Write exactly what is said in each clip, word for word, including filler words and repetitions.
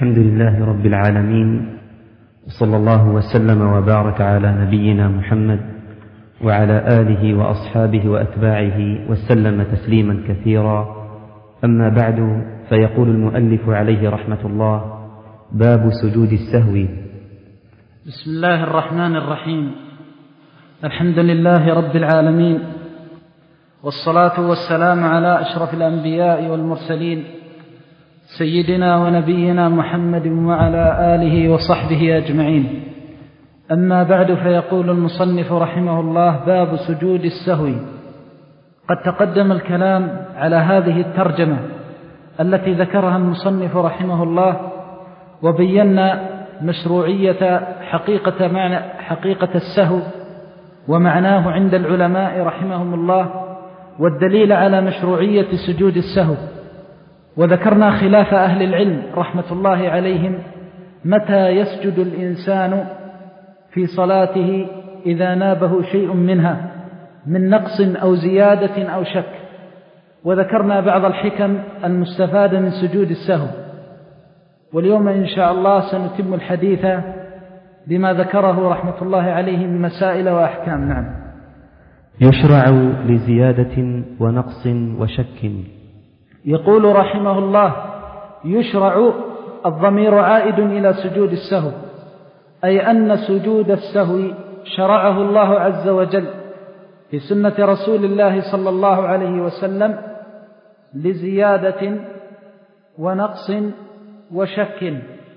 الحمد لله رب العالمين، وصلى الله وسلم وبارك على نبينا محمد وعلى آله وأصحابه وأتباعه وسلم تسليما كثيرا. أما بعد، فيقول المؤلف عليه رحمة الله: باب سجود السهو. بسم الله الرحمن الرحيم. الحمد لله رب العالمين، والصلاة والسلام على أشرف الأنبياء والمرسلين سيدنا ونبينا محمد وعلى آله وصحبه أجمعين. أما بعد، فيقول المصنف رحمه الله: باب سجود السهو. قد تقدم الكلام على هذه الترجمة التي ذكرها المصنف رحمه الله، وبينا مشروعية حقيقة معنى حقيقة السهو ومعناه عند العلماء رحمهم الله، والدليل على مشروعية سجود السهو. وذكرنا خلاف أهل العلم رحمة الله عليهم متى يسجد الإنسان في صلاته إذا نابه شيء منها من نقص أو زيادة أو شك، وذكرنا بعض الحكم المستفادة من سجود السهو. واليوم إن شاء الله سنتم الحديث بما ذكره رحمة الله عليه من مسائل وأحكام. نعم. يشرع لزيادة ونقص وشك. يقول رحمه الله: يشرع، الضمير عائد إلى سجود السهو، أي أن سجود السهو شرعه الله عز وجل في سنة رسول الله صلى الله عليه وسلم لزيادة ونقص وشك.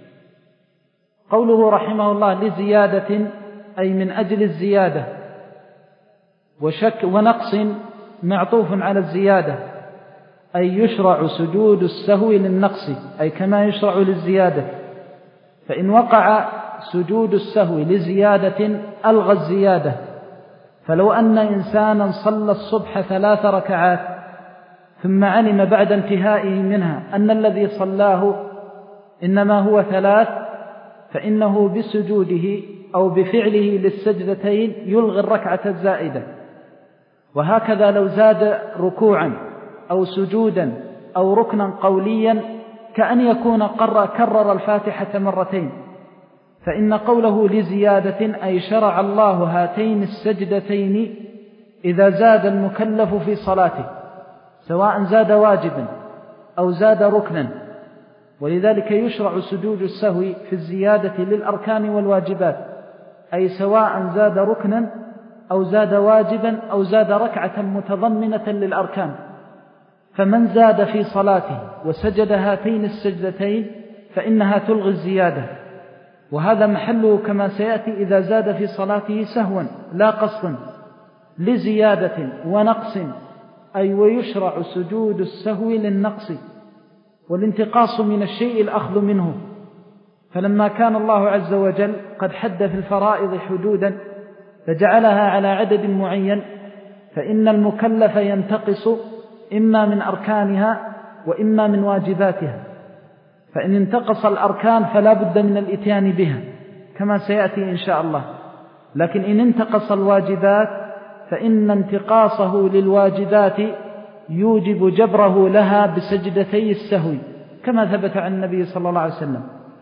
قوله رحمه الله لزيادة أي من أجل الزيادة، وشك ونقص معطوف على الزيادة، أي يشرع سجود السهو للنقص أي كما يشرع للزيادة. فإن وقع سجود السهو لزيادة ألغى الزيادة. فلو أن إنسانا صلى الصبح ثلاث ركعات ثم علم بعد انتهائه منها أن الذي صلاه إنما هو ثلاث، فإنه بسجوده أو بفعله للسجدتين يلغي الركعة الزائدة. وهكذا لو زاد ركوعا أو سجودا أو ركنا قوليا كأن يكون قرر كرر الفاتحة مرتين، فإن قوله لزيادة أي شرع الله هاتين السجدتين إذا زاد المكلف في صلاته، سواء زاد واجبا أو زاد ركنا. ولذلك يشرع سجود السهو في الزيادة للأركان والواجبات، أي سواء زاد ركنا أو زاد واجبا أو زاد ركعة متضمنة للأركان. فمن زاد في صلاته وسجد هاتين السجدتين فإنها تلغي الزيادة، وهذا محله كما سيأتي إذا زاد في صلاته سهوا لا قصدا لزيادة ونقص، أي ويشرع سجود السهو للنقص والانتقاص من الشيء الأخذ منه. فلما كان الله عز وجل قد حد في الفرائض حدودا فجعلها على عدد معين، فإن المكلف ينتقص إما من أركانها وإما من واجباتها. فإن انتقص الأركان فلا بد من الإتيان بها كما سيأتي إن شاء الله، لكن إن انتقص الواجبات فإن انتقاصه للواجبات يوجب جبره لها بسجدتي السهو كما ثبت عن النبي صلى الله عليه وسلم.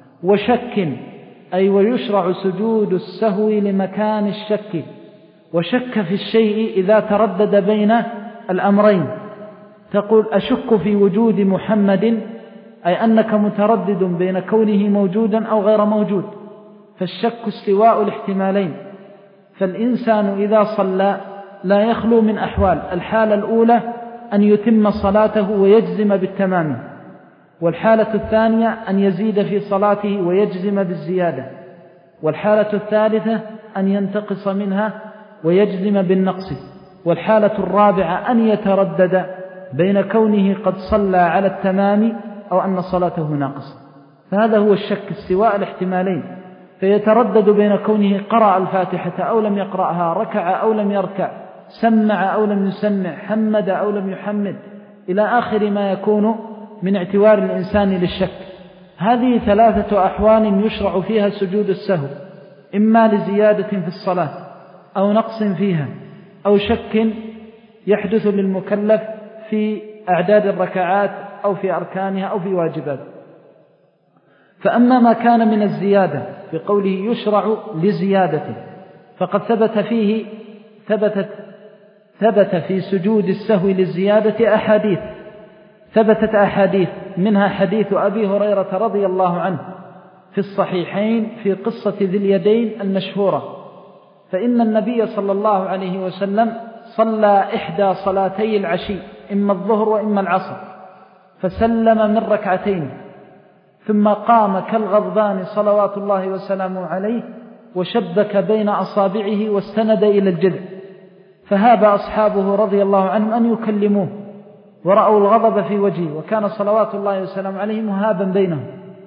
وشك أي ويشرع سجود السهو لمكان الشك، وشك في الشيء إذا تردد بين الأمرين، تقول أشك في وجود محمد، أي أنك متردد بين كونه موجودا أو غير موجود، فالشك استواء الاحتمالين. فالإنسان إذا صلى لا يخلو من أحوال: الحالة الأولى أن يتم صلاته ويجزم بالتمام، والحالة الثانية أن يزيد في صلاته ويجزم بالزيادة، والحالة الثالثة أن ينتقص منها ويجزم بالنقص، والحالة الرابعة أن يتردد بين كونه قد صلى على التمام أو أن صلاته ناقصة. فهذا هو الشك استواء الاحتمالين، فيتردد بين كونه قرأ الفاتحة أو لم يقرأها، ركع أو لم يركع، سمع أو لم يسمع، حمد أو لم يحمد، إلى آخر ما يكون من اعتوار الإنسان للشك. هذه ثلاثة أحوال يشرع فيها سجود السهو: إما لزيادة في الصلاة أو نقص فيها أو شك يحدث للمكلف في أعداد الركعات أو في أركانها أو في واجبات. فأما ما كان من الزيادة في قوله يشرع لزيادته فقد ثبت فيه ثبتت ثبت في سجود السهو للزيادة أحاديث ثبتت أحاديث منها حديث أبي هريرة رضي الله عنه في الصحيحين في قصة ذي اليدين المشهورة، فإن النبي صلى الله عليه وسلم صلى إحدى صلاتي العشي إما الظهر وإما العصر فسلم من ركعتين ثم قام كالغضبان صلوات الله وسلامه عليه وشبك بين أصابعه واستند إلى الجذع، فهاب أصحابه رضي الله عنهم أن يكلموه ورأوا الغضب في وجهه وكان صلوات الله وسلامه عليه مهابا بينهم.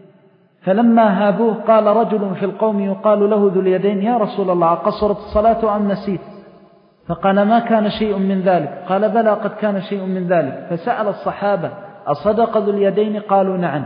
فلما هابوه قال رجل في القوم يقال له ذو اليدين يا رسول الله قصرت الصلاة أم نسيت؟ فقال ما كان شيء من ذلك. قال بلى قد كان شيء من ذلك. فسأل الصحابة أصدق ذو اليدين؟ قالوا نعم.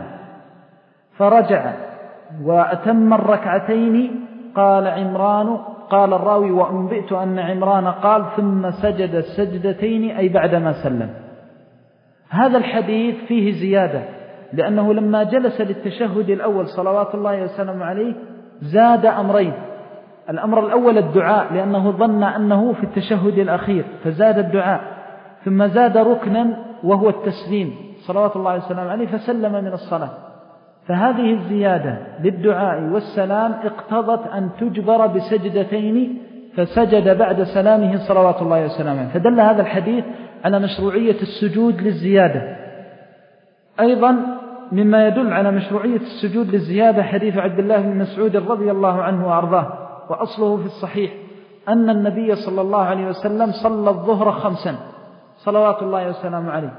فرجع وأتم الركعتين. قال عمران قال الراوي وأنبئت أن عمران قال ثم سجد السجدتين أي بعدما سلم. هذا الحديث فيه زيادة لأنه لما جلس للتشهد الأول صلوات الله وسلامه عليه زاد أمرين. الأمر الأول الدعاء لأنه ظن أنه في التشهد الأخير فزاد الدعاء، ثم زاد ركنا وهو التسليم صلوات الله وسلامه عليه فسلم من الصلاة. فهذه الزيادة للدعاء والسلام اقتضت أن تجبر بسجدتين فسجد بعد سلامه صلوات الله وسلامه، فدل هذا الحديث على مشروعية السجود للزيادة. أيضا مما يدل على مشروعية السجود للزيادة حديث عبد الله بن مسعود رضي الله عنه وأرضاه، وأصله في الصحيح أن النبي صلى الله عليه وسلم صلى الظهر خمسا صلوات الله وسلامه عليه،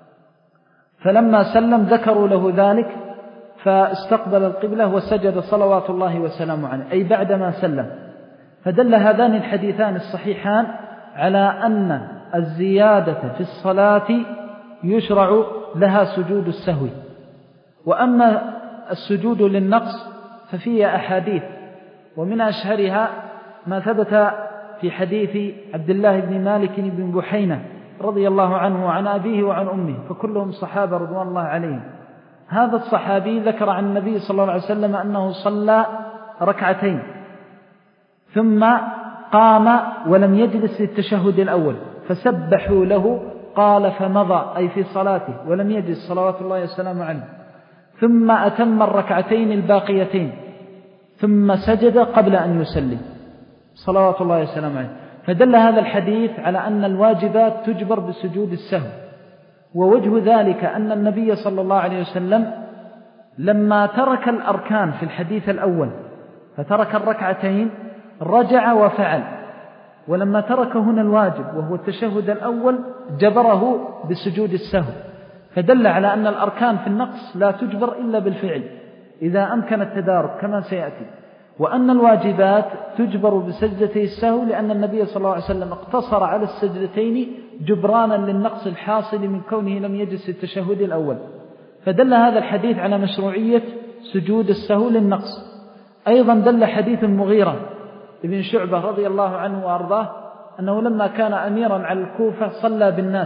فلما سلم ذكروا له ذلك فاستقبل القبلة وسجد صلوات الله وسلامه عليه أي بعدما سلم. فدل هذان الحديثان الصحيحان على أن الزيادة في الصلاة يشرع لها سجود السهو. وأما السجود للنقص ففيه أحاديث، ومن أشهرها ما ثبت في حديث عبد الله بن مالك بن بحينة رضي الله عنه وعن أبيه وعن أمه فكلهم صحابة رضوان الله عليهم. هذا الصحابي ذكر عن النبي صلى الله عليه وسلم أنه صلى ركعتين ثم قام ولم يجلس للتشهد الأول فسبحوا له قال فمضى أي في صلاته ولم يجلس صلوات الله وسلامه عليه، ثم أتم الركعتين الباقيتين ثم سجد قبل أن يسلم صلوات الله وسلامه عليه. فدل هذا الحديث على أن الواجبات تجبر بسجود السهو. ووجه ذلك أن النبي صلى الله عليه وسلم لما ترك الأركان في الحديث الأول فترك الركعتين رجع وفعل، ولما ترك هنا الواجب وهو التشهد الأول جبره بسجود السهو، فدل على أن الأركان في النقص لا تجبر إلا بالفعل إذا أمكن التدارك كما سيأتي، وأن الواجبات تجبر بسجدتي السهو لأن النبي صلى الله عليه وسلم اقتصر على السجدتين جبرانا للنقص الحاصل من كونه لم يجلس التشهد الأول. فدل هذا الحديث على مشروعية سجود السهو للنقص. أيضا دل حديث المغيرة ابن شعبة رضي الله عنه وأرضاه أنه لما كان أميرا على الكوفة صلى بالناس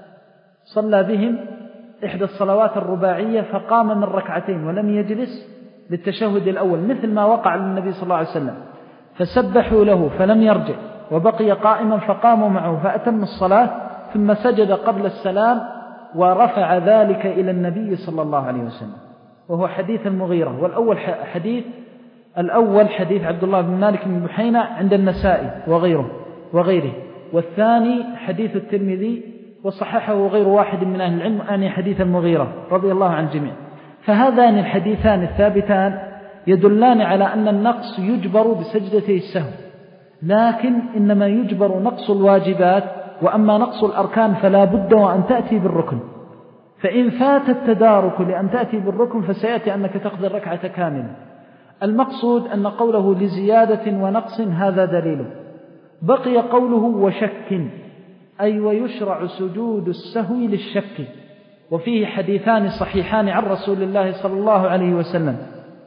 صلى بهم إحدى الصلوات الرباعية فقام من ركعتين ولم يجلس للتشهد الأول مثل ما وقع للنبي صلى الله عليه وسلم، فسبحوا له فلم يرجع وبقي قائما فقاموا معه فأتم الصلاة ثم سجد قبل السلام ورفع ذلك إلى النبي صلى الله عليه وسلم، وهو حديث المغيرة. والأول حديث الأول حديث عبد الله بن مالك بن بحينة عند النسائي وغيره وغيره، والثاني حديث الترمذي وصححه غير واحد من أهل العلم أن حديث المغيرة رضي الله عن جميع. فهذان الحديثان الثابتان يدلان على أن النقص يجبر بسجدتي السهو، لكن إنما يجبر نقص الواجبات، وأما نقص الأركان فلا بد وأن تأتي بالركن، فإن فات التدارك لأن تأتي بالركن فسيأتي أنك تقضي الركعة كاملة. المقصود أن قوله لزيادة ونقص هذا دليل. بقي قوله وشك أي ويشرع سجود السهو للشك، وفيه حديثان صحيحان عن رسول الله صلى الله عليه وسلم.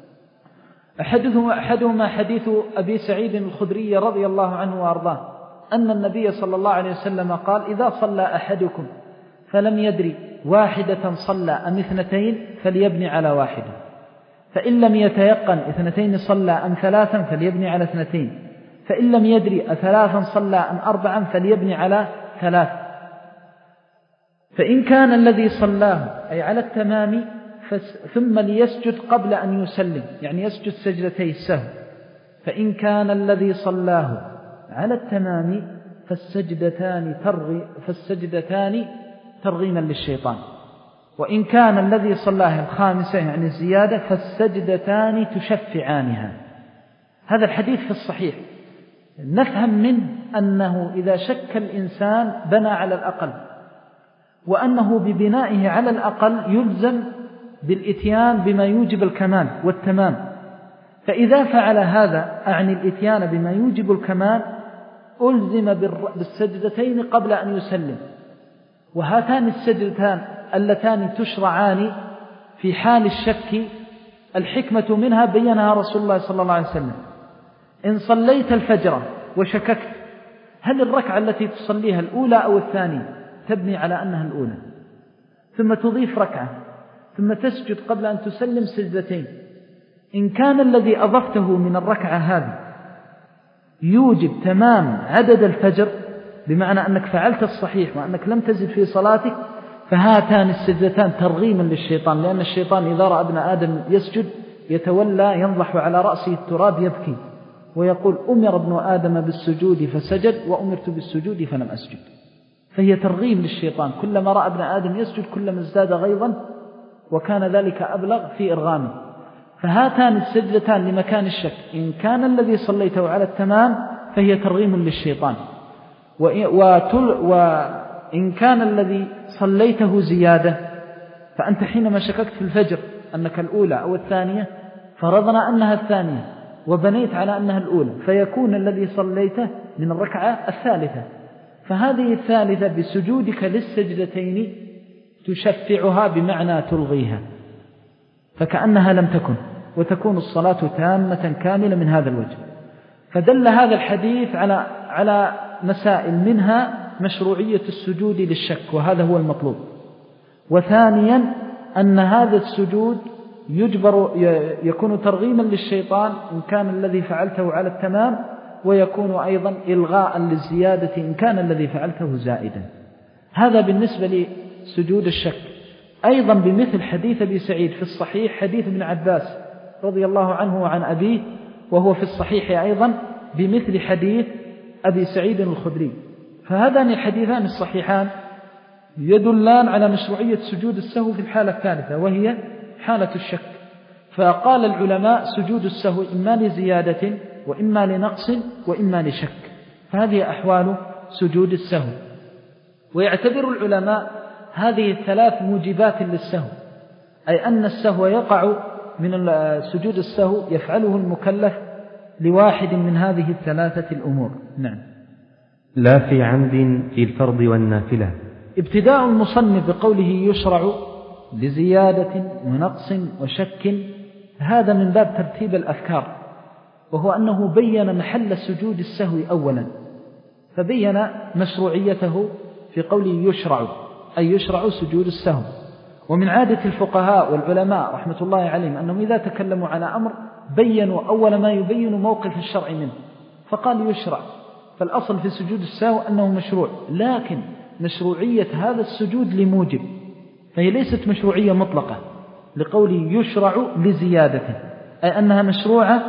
أحدهما حديث أبي سعيد الخدري رضي الله عنه وأرضاه أن النبي صلى الله عليه وسلم قال إذا صلى أحدكم فلم يدري واحدة صلى أم اثنتين فليبني على واحدة. فإن لم يتيقن اثنتين صلى أم ثلاثا فليبني على اثنتين، فإن لم يدري أثلاثا صلى أم أربعا فليبني على ثلاث. فإن كان الذي صلاه أي على التمام ثم ليسجد قبل أن يسلم، يعني يسجد سجدتي السهو. فإن كان الذي صلاه على التمام فالسجدتان ترغي فالسجدتان ترغيما للشيطان، وإن كان الذي صلاه الخامسة يعني الزيادة فالسجدتان تشفعانها. هذا الحديث في الصحيح. نفهم منه أنه إذا شك الإنسان بنى على الأقل، وأنه ببنائه على الأقل يلزم بالإتيان بما يوجب الكمال والتمام. فإذا فعل هذا أعني الإتيان بما يوجب الكمال ألزم بالسجدتين قبل أن يسلم. وهاتان السجدتان اللتان تشرعان في حال الشك الحكمة منها بينها رسول الله صلى الله عليه وسلم. إن صليت الفجر وشككت هل الركعة التي تصليها الأولى أو الثانية تبني على أنها الأولى، ثم تضيف ركعة ثم تسجد قبل أن تسلم سجدتين. إن كان الذي أضفته من الركعة هذه يوجب تمام عدد الفجر بمعنى أنك فعلت الصحيح وأنك لم تزد في صلاتك، فهاتان السجدتان ترغيما للشيطان، لأن الشيطان إذا رأى ابن آدم يسجد يتولى ينضح على رأسه التراب يبكي ويقول أمر ابن آدم بالسجود فسجد وأمرت بالسجود فلم أسجد. فهي ترغيم للشيطان، كلما رأى ابن آدم يسجد كلما ازداد غيظا وكان ذلك أبلغ في إرغامه. فهاتان السجدتان لمكان الشك، إن كان الذي صليته على التمام فهي ترغيم للشيطان، وإن كان الذي صليته زيادة فأنت حينما شككت في الفجر أنك الأولى أو الثانية فرضنا أنها الثانية وبنيت على أنها الأولى، فيكون الذي صليته من الركعة الثالثة، فهذه الثالثة بسجودك للسجدتين تشفعها بمعنى تلغيها، فكأنها لم تكن، وتكون الصلاة تامة كاملة من هذا الوجه. فدل هذا الحديث على على مسائل، منها مشروعية السجود للشك وهذا هو المطلوب، وثانيا أن هذا السجود يجبر يكون ترغيما للشيطان إن كان الذي فعلته على التمام، ويكون أيضا إلغاء للزيادة إن كان الذي فعلته زائدا. هذا بالنسبة لسجود الشك. أيضا بمثل حديث أبي سعيد في الصحيح حديث ابن عباس رضي الله عنه وعن أبيه، وهو في الصحيح أيضا بمثل حديث أبي سعيد الخدري. فهذان الحديثان الصحيحان يدلان على مشروعية سجود السهو في الحالة الثالثة وهي حالة الشك. فقال العلماء سجود السهو إما لزيادة وإما لنقص وإما لشك، فهذه أحوال سجود السهو. ويعتبر العلماء هذه الثلاث موجبات للسهو، أي أن السهو يقع من سجود السهو يفعله المكلف لواحد من هذه الثلاثة الأمور. نعم. لا في عمد في الفرض والنافلة. ابتداء المصنف بقوله يشرع لزيادة ونقص وشك، هذا من باب ترتيب الأفكار، وهو أنه بين محل سجود السهو أولا، فبين مشروعيته في قوله يشرع، أي يشرع سجود السهو. ومن عادة الفقهاء والعلماء رحمة الله عليهم أنهم إذا تكلموا على أمر بينوا أول ما يبين موقف الشرع منه، فقال يشرع، فالأصل في سجود السهو أنه مشروع، لكن مشروعية هذا السجود لموجب، فهي ليست مشروعية مطلقة لقوله يشرع لزيادة، أي أنها مشروعة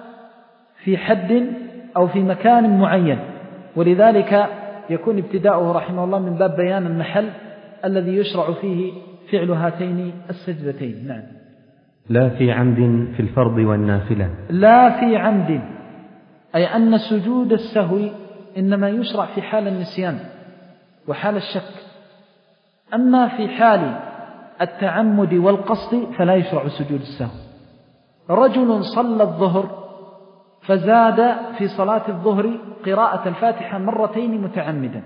في حد أو في مكان معين، ولذلك يكون ابتداؤه رحمه الله من باب بيان المحل الذي يشرع فيه فعل هاتين السجدتين. نعم. لا في عمد في الفرض والنافلة. لا في عمد، أي أن سجود السهو إنما يشرع في حال النسيان وحال الشك، أما في حال التعمد والقصد فلا يشرع سجود السهو. رجل صلى الظهر فزاد في صلاة الظهر قراءة الفاتحة مرتين متعمدا،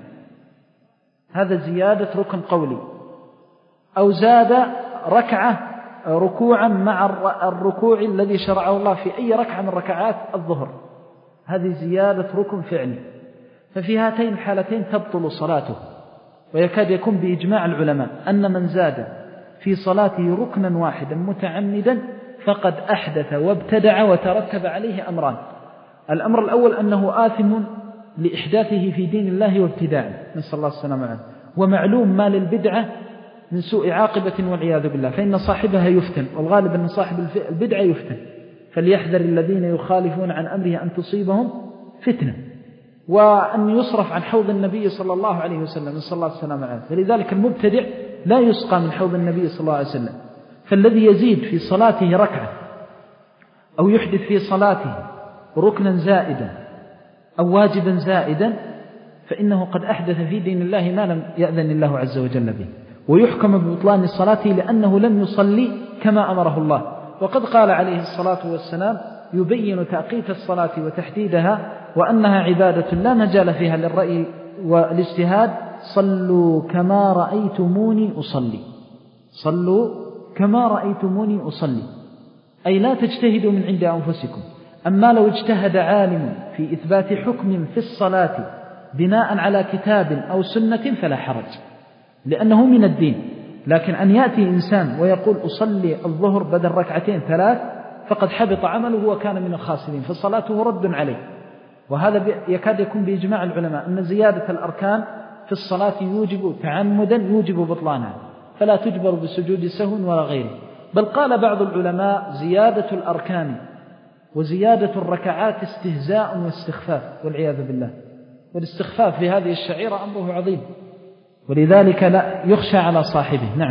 هذا زيادة ركن قولي، أو زاد ركعة ركوعا مع الركوع الذي شرعه الله في أي ركعة من ركعات الظهر، هذه زيادة ركن فعلي. ففي هاتين الحالتين تبطل صلاته، ويكاد يكون بإجماع العلماء أن من زاد في صلاته ركنا واحدا متعمدا فقد أحدث وابتدع وترتب عليه أمران. الأمر الأول أنه آثم لإحداثه في دين الله وابتداعه، نسأل الله السلامة عنه. ومعلوم ما للبدعة من سوء عاقبة والعياذ بالله، فإن صاحبها يفتن، والغالب أن صاحب البدعة يفتن. فليحذر الذين يخالفون عن أمره أن تصيبهم فتنة، وأن يصرف عن حوض النبي صلى الله عليه وسلم، نسأل الله السلامة عنه. فلذلك المبتدع لا يسقى من حوض النبي صلى الله عليه وسلم. فالذي يزيد في صلاته ركعة أو يحدث في صلاته ركنا زائدا أو واجبا زائدا فإنه قد أحدث في دين الله ما لم يأذن الله عز وجل به، ويحكم ببطلان صلاته لأنه لم يصلي كما أمره الله. وقد قال عليه الصلاة والسلام يبين تأقيت الصلاة وتحديدها وأنها عبادة لا مجال فيها للرأي والاجتهاد. صلوا كما رأيتموني أصلي، صلوا كما رأيتموني أصلي، أي لا تجتهدوا من عند أنفسكم. أما لو اجتهد عالم في إثبات حكم في الصلاة بناء على كتاب أو سنة فلا حرج، لأنه من الدين. لكن أن يأتي إنسان ويقول أصلي الظهر بدل ركعتين ثلاث فقد حبط عمله وكان من الخاسرين، فصلاته رد عليه. وهذا يكاد يكون بإجماع العلماء أن زيادة الأركان في الصلاة يوجب تعمدا يوجب بطلانها، فلا تجبر بسجود سهو ولا غيره. بل قال بعض العلماء زيادة الأركان وزيادة الركعات استهزاء واستخفاف والعياذ بالله. والاستخفاف في هذه الشعيرة أمره عظيم، ولذلك لا يخشى على صاحبه. نعم،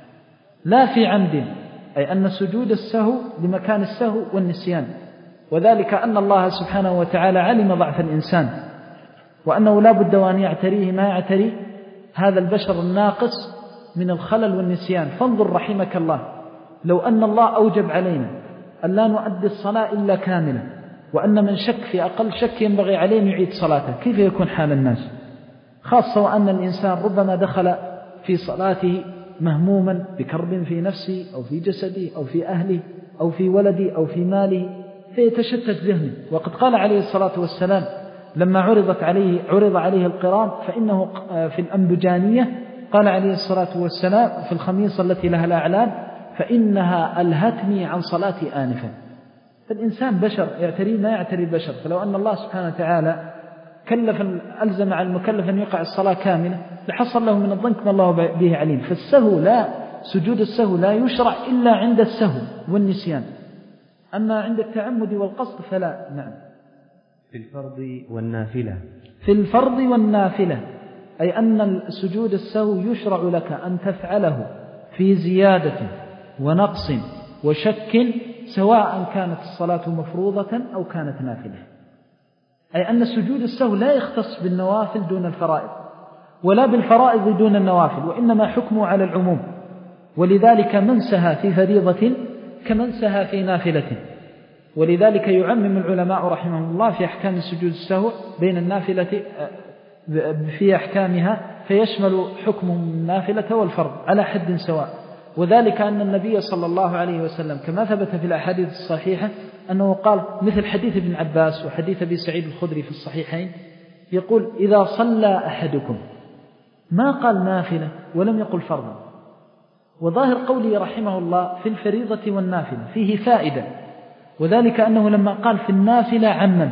لا في عمد، أي أن سجود السهو لمكان السهو والنسيان، وذلك أن الله سبحانه وتعالى علم ضعف الإنسان وأنه لا بد وأن يعتريه ما يعتري هذا البشر الناقص من الخلل والنسيان. فانظر رحمك الله، لو أن الله أوجب علينا أن لا نؤدي الصلاة إلا كاملة، وأن من شك في أقل شك ينبغي عليه أن يعيد صلاته، كيف يكون حال الناس؟ خاصة وأن الإنسان ربما دخل في صلاته مهموما بكرب في نفسه أو في جسده أو في أهله أو في ولده أو في ماله، فيتشتت ذهنه. وقد قال عليه الصلاة والسلام لما عرضت عليه عرض عليه القران فإنه في الأنبجانية قال عليه الصلاة والسلام في الخميصة التي لها الأعلام فإنها ألهتني عن صلاتي آنفا. فالإنسان بشر يعتري ما يعتري البشر، فلو أن الله سبحانه وتعالى كلف ألزم على المكلف أن يقع الصلاة كاملة لحصل له من الضنك ما الله به عليم. فالسهو لا سجود السهو لا يشرع إلا عند السهو والنسيان، أما عند التعمد والقصد فلا. نعم. في الفرض والنافلة، في الفرض والنافلة، أي أن سجود السهو يشرع لك أن تفعله في زيادة ونقص وشك سواء كانت الصلاة مفروضة أو كانت نافلة. أي أن سجود السهو لا يختص بالنوافل دون الفرائض ولا بالفرائض دون النوافل، وإنما حكمه على العموم. ولذلك من سهى في فريضة كمن سهى في نافلة. ولذلك يعمم العلماء رحمهم الله في أحكام سجود السهو بين النافلة في أحكامها، فيشمل حكم النافلة والفرض على حد سواء. وذلك أن النبي صلى الله عليه وسلم كما ثبت في الأحاديث الصحيحة أنه قال مثل حديث ابن عباس وحديث أبي سعيد الخدري في الصحيحين، يقول إذا صلى أحدكم، ما قال نافلة ولم يقل فرضا. وظاهر قوله رحمه الله في الفريضة والنافلة فيه فائدة، وذلك أنه لما قال في النافلة عمم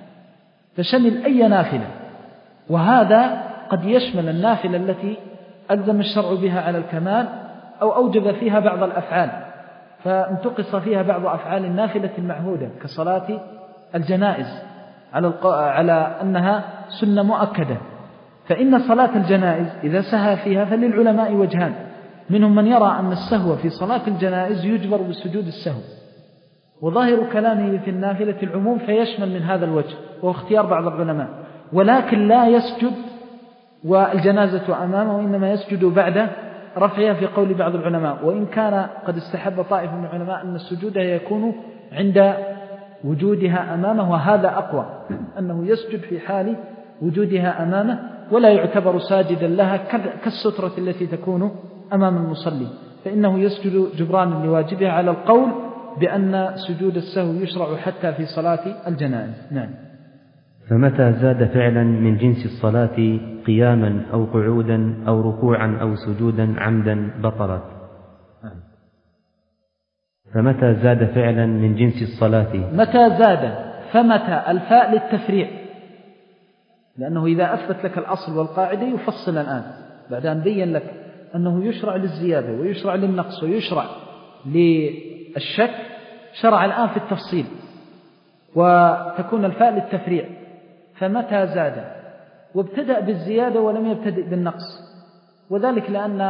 فشمل أي نافلة، وهذا قد يشمل النافلة التي ألزم الشرع بها على الكمال أو أوجب فيها بعض الأفعال فانتقص فيها بعض أفعال النافلة المعهودة كصلاة الجنائز على, الق... على أنها سنة مؤكدة. فإن صلاة الجنائز إذا سهى فيها فللعلماء وجهان، منهم من يرى أن السهو في صلاة الجنائز يجبر بسجود السهو، وظاهر كلامه في النافلة العموم فيشمل من هذا الوجه، وهو اختيار بعض العلماء. ولكن لا يسجد والجنازة أمامه، وإنما يسجد بعد رفعها في قول بعض العلماء، وإن كان قد استحب طائف من العلماء أن السجود يكون عند وجودها أمامه، وهذا أقوى أنه يسجد في حال وجودها أمامه ولا يعتبر ساجدا لها كالسترة التي تكون أمام المصلي، فإنه يسجد جبرانا لواجبها على القول بأن سجود السهو يشرع حتى في صلاة الجنائز. نعم. فمتى زاد فعلا من جنس الصلاة قياما أو قعودا أو ركوعا أو سجودا عمدا بطلت. فمتى زاد فعلا من جنس الصلاة؟ متى زاد، فمتى الفاء للتفريع، لأنه إذا أثبت لك الأصل والقاعدة يفصل الآن بعد أن بين لك أنه يشرع للزيادة ويشرع للنقص ويشرع للشك، شرع الآن في التفصيل، وتكون الفاء للتفريع. فمتى زاد، وابتدأ بالزيادة ولم يبتدئ بالنقص، وذلك لأن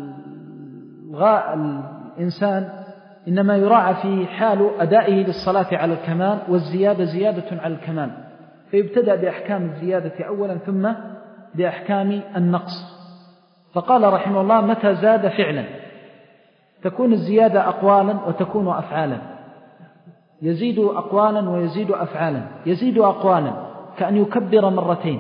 الإنسان إنما يراعى في حال أدائه للصلاة على الكمال، والزيادة زيادة على الكمال، فيبتدأ بأحكام الزيادة أولا ثم بأحكام النقص. فقال رحمه الله متى زاد فعلا، تكون الزيادة أقوالا وتكون أفعالا، يزيد أقوالا ويزيد أفعالا. يزيد أقوالا كأن يكبر مرتين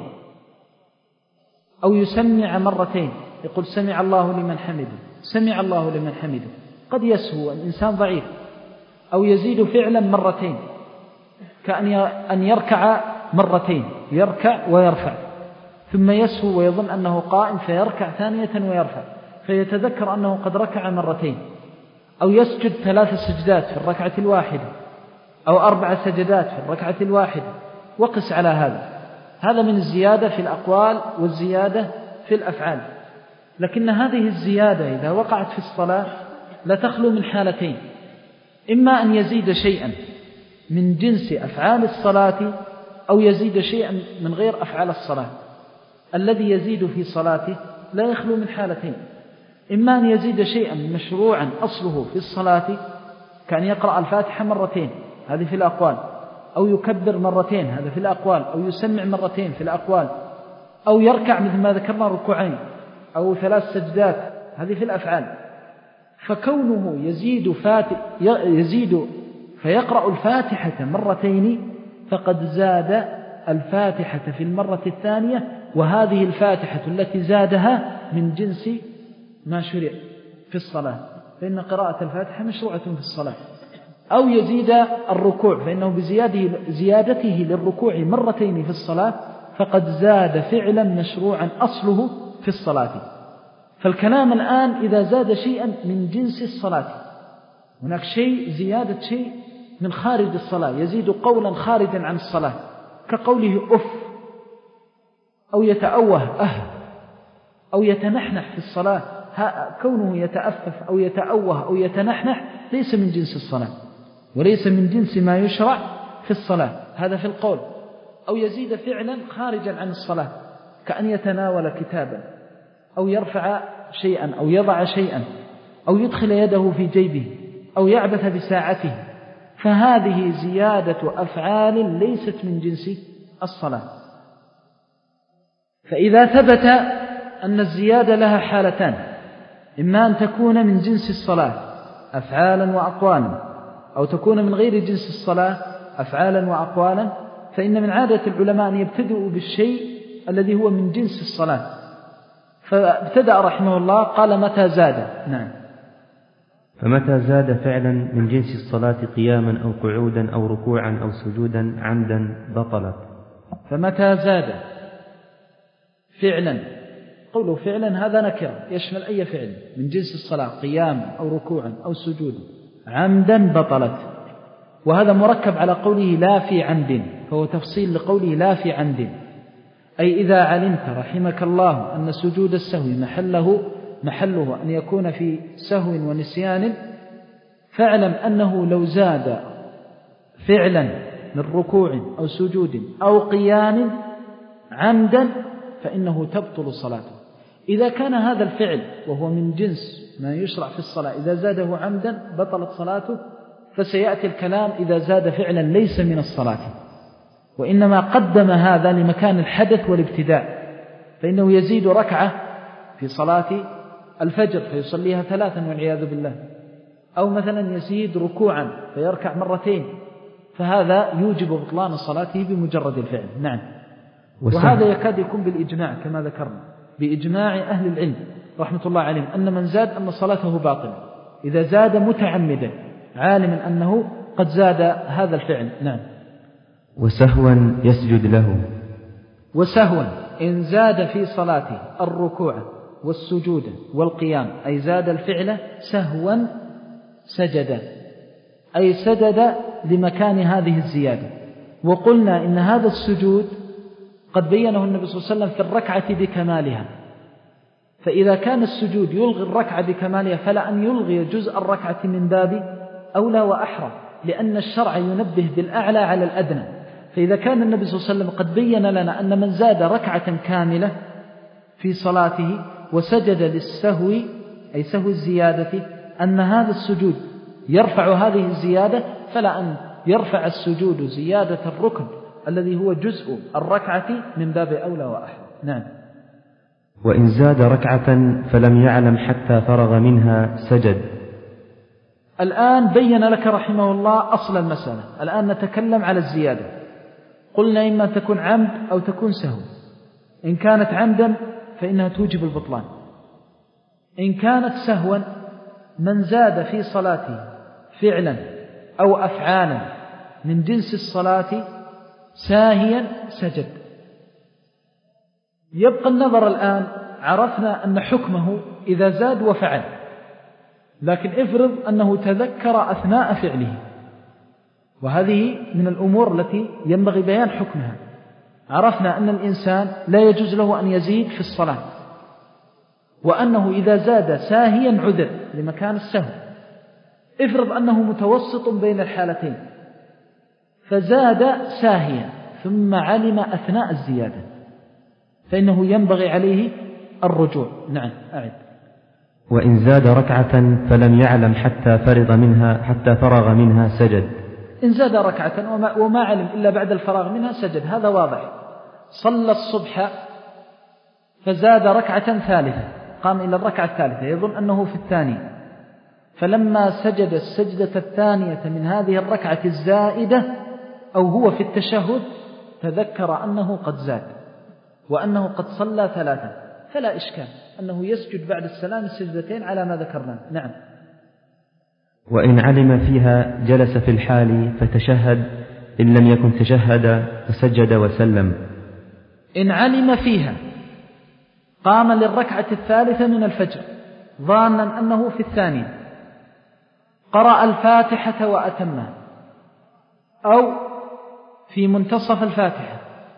أو يسمع مرتين، يقول سمع الله لمن حمده، سمع الله لمن حمده، قد يسهو الإنسان ضعيف. أو يزيد فعلا مرتين كأن أن يركع مرتين، يركع ويرفع، ثم يسهو ويظن أنه قائم فيركع ثانية ويرفع، فيتذكر أنه قد ركع مرتين. أو يسجد ثلاث سجدات في الركعة الواحدة، أو أربع سجدات في الركعة الواحدة، وقس على هذا. هذا من الزيادة في الأقوال والزيادة في الأفعال. لكن هذه الزيادة إذا وقعت في الصلاة لا تخلو من حالتين: إما أن يزيد شيئا من جنس أفعال الصلاة، أو يزيد شيئا من غير أفعال الصلاة. الذي يزيد في صلاته لا يخلو من حالتين: إما أن يزيد شيئا مشروعا أصله في الصلاة، كأن يقرأ الفاتحة مرتين، هذه في الأقوال، أو يكبر مرتين، هذا في الأقوال، أو يسمع مرتين في الأقوال، أو يركع مثل ما ذكرنا ركوعين، أو ثلاث سجدات، هذه في الأفعال. فكونه يزيد, فاتح يزيد فيقرأ الفاتحة مرتين فقد زاد الفاتحة في المرة الثانية، وهذه الفاتحة التي زادها من جنس ما شرع في الصلاة، فإن قراءة الفاتحة مشروعة في الصلاة. أو يزيد الركوع، فإنه بزيادته للركوع مرتين في الصلاة فقد زاد فعلا مشروعا أصله في الصلاة. فالكلام الآن إذا زاد شيئا من جنس الصلاة، هناك شيء زيادة شيء من خارج الصلاة، يزيد قولا خارجا عن الصلاة، كقوله أف، أو يتأوه أه، أو يتنحنح في الصلاة. كونه يتأفف أو يتأوه أو يتنحنح ليس من جنس الصلاة، وليس من جنس ما يشرع في الصلاة، هذا في القول. أو يزيد فعلا خارجا عن الصلاة، كأن يتناول كتابا، أو يرفع شيئا، أو يضع شيئا، أو يدخل يده في جيبه، أو يعبث بساعته، فهذه زيادة أفعال ليست من جنس الصلاة. فإذا ثبت أن الزيادة لها حالتان: إما أن تكون من جنس الصلاة أفعالا وأقوالا، أو تكون من غير جنس الصلاة أفعالا وأقوالا، فإن من عادة العلماء أن يبتدئوا بالشيء الذي هو من جنس الصلاة. فابتدأ رحمه الله قال متى زاد. نعم. فمتى زاد فعلا من جنس الصلاة قياما أو قعودا أو ركوعا أو سجودا عمدا بطلت. فمتى زاد فعلا، قوله فعلا هذا نكرة يشمل أي فعل من جنس الصلاة، قياما أو ركوعا أو سجودا، عمدا بطلت. وهذا مركب على قوله لا في عمد، فهو تفصيل لقوله لا في عمد، أي إذا علمت رحمك الله أن سجود السهو محله محله أن يكون في سهو ونسيان، فاعلم أنه لو زاد فعلا من ركوع أو سجود أو قيام عمدا فإنه تبطل صلاته. إذا كان هذا الفعل وهو من جنس ما يشرع في الصلاة إذا زاده عمدا بطلت صلاته، فسيأتي الكلام إذا زاد فعلا ليس من الصلاة، وإنما قدم هذا لمكان الحدث والابتداء، فإنه يزيد ركعة في صلاة الفجر فيصليها ثلاثا والعياذ بالله، أو مثلا يزيد ركوعا فيركع مرتين، فهذا يوجب بطلان صلاته بمجرد الفعل. نعم. وهذا يكاد يكون بالإجماع كما ذكرنا، بإجماع أهل العلم رحمة الله عليهم، أن من زاد أن صلاته باطلة إذا زاد متعمدا عالما أنه قد زاد هذا الفعل. نعم. وسهوا يسجد له. وسهوا إن زاد في صلاته الركوع والسجود والقيام، أي زاد الفعل سهوا سجد، أي سجد لمكان هذه الزيادة. وقلنا إن هذا السجود قد بينه النبي صلى الله عليه وسلم في الركعة بكمالها، فإذا كان السجود يلغي الركعة بكمالها فلا أن يلغي جزء الركعة من باب أولى وأحرى، لأن الشرع ينبه بالأعلى على الأدنى. فإذا كان النبي صلى الله عليه وسلم قد بين لنا أن من زاد ركعة كاملة في صلاته وسجد للسهو أي سهو الزيادة أن هذا السجود يرفع هذه الزيادة، فلا أن يرفع السجود زيادة الركن الذي هو جزء الركعة من باب أولى وأحرى. نعم. وإن زاد ركعة فلم يعلم حتى فرغ منها سجد. الآن بين لك رحمه الله أصل المسألة. الآن نتكلم على الزيادة. قلنا إما تكون عمد أو تكون سهو. إن كانت عمدا فإنها توجب البطلان. إن كانت سهوا من زاد في صلاته فعلا أو أفعالا من جنس الصلاة ساهيا سجد. يبقى النظر الآن، عرفنا أن حكمه إذا زاد وفعل، لكن افرض أنه تذكر أثناء فعله، وهذه من الأمور التي ينبغي بيان حكمها. عرفنا أن الإنسان لا يجوز له أن يزيد في الصلاة، وأنه إذا زاد ساهيا عذر لمكان السهو. افرض أنه متوسط بين الحالتين فزاد ساهيا ثم علم أثناء الزيادة، فإنه ينبغي عليه الرجوع. نعم أعد. وإن زاد ركعة فلم يعلم حتى فرغ منها حتى فرغ منها سجد. إن زاد ركعة وما, وما علم إلا بعد الفراغ منها سجد. هذا واضح. صلى الصبح فزاد ركعة ثالثة، قام إلى الركعة الثالثة يظن أنه في الثانية، فلما سجد السجدة الثانية من هذه الركعة الزائدة أو هو في التشهد تذكر أنه قد زاد وأنه قد صلى ثلاثة، فلا إشكال أنه يسجد بعد السلام السجدتين على ما ذكرنا. نعم. وإن علم فيها جلس في الحال فتشهد، إن لم يكن تشهد فسجد وسلم. إن علم فيها قام للركعة الثالثة من الفجر ظانا أنه في الثانية، قرأ الفاتحة وأتمها أو في منتصف الفاتحة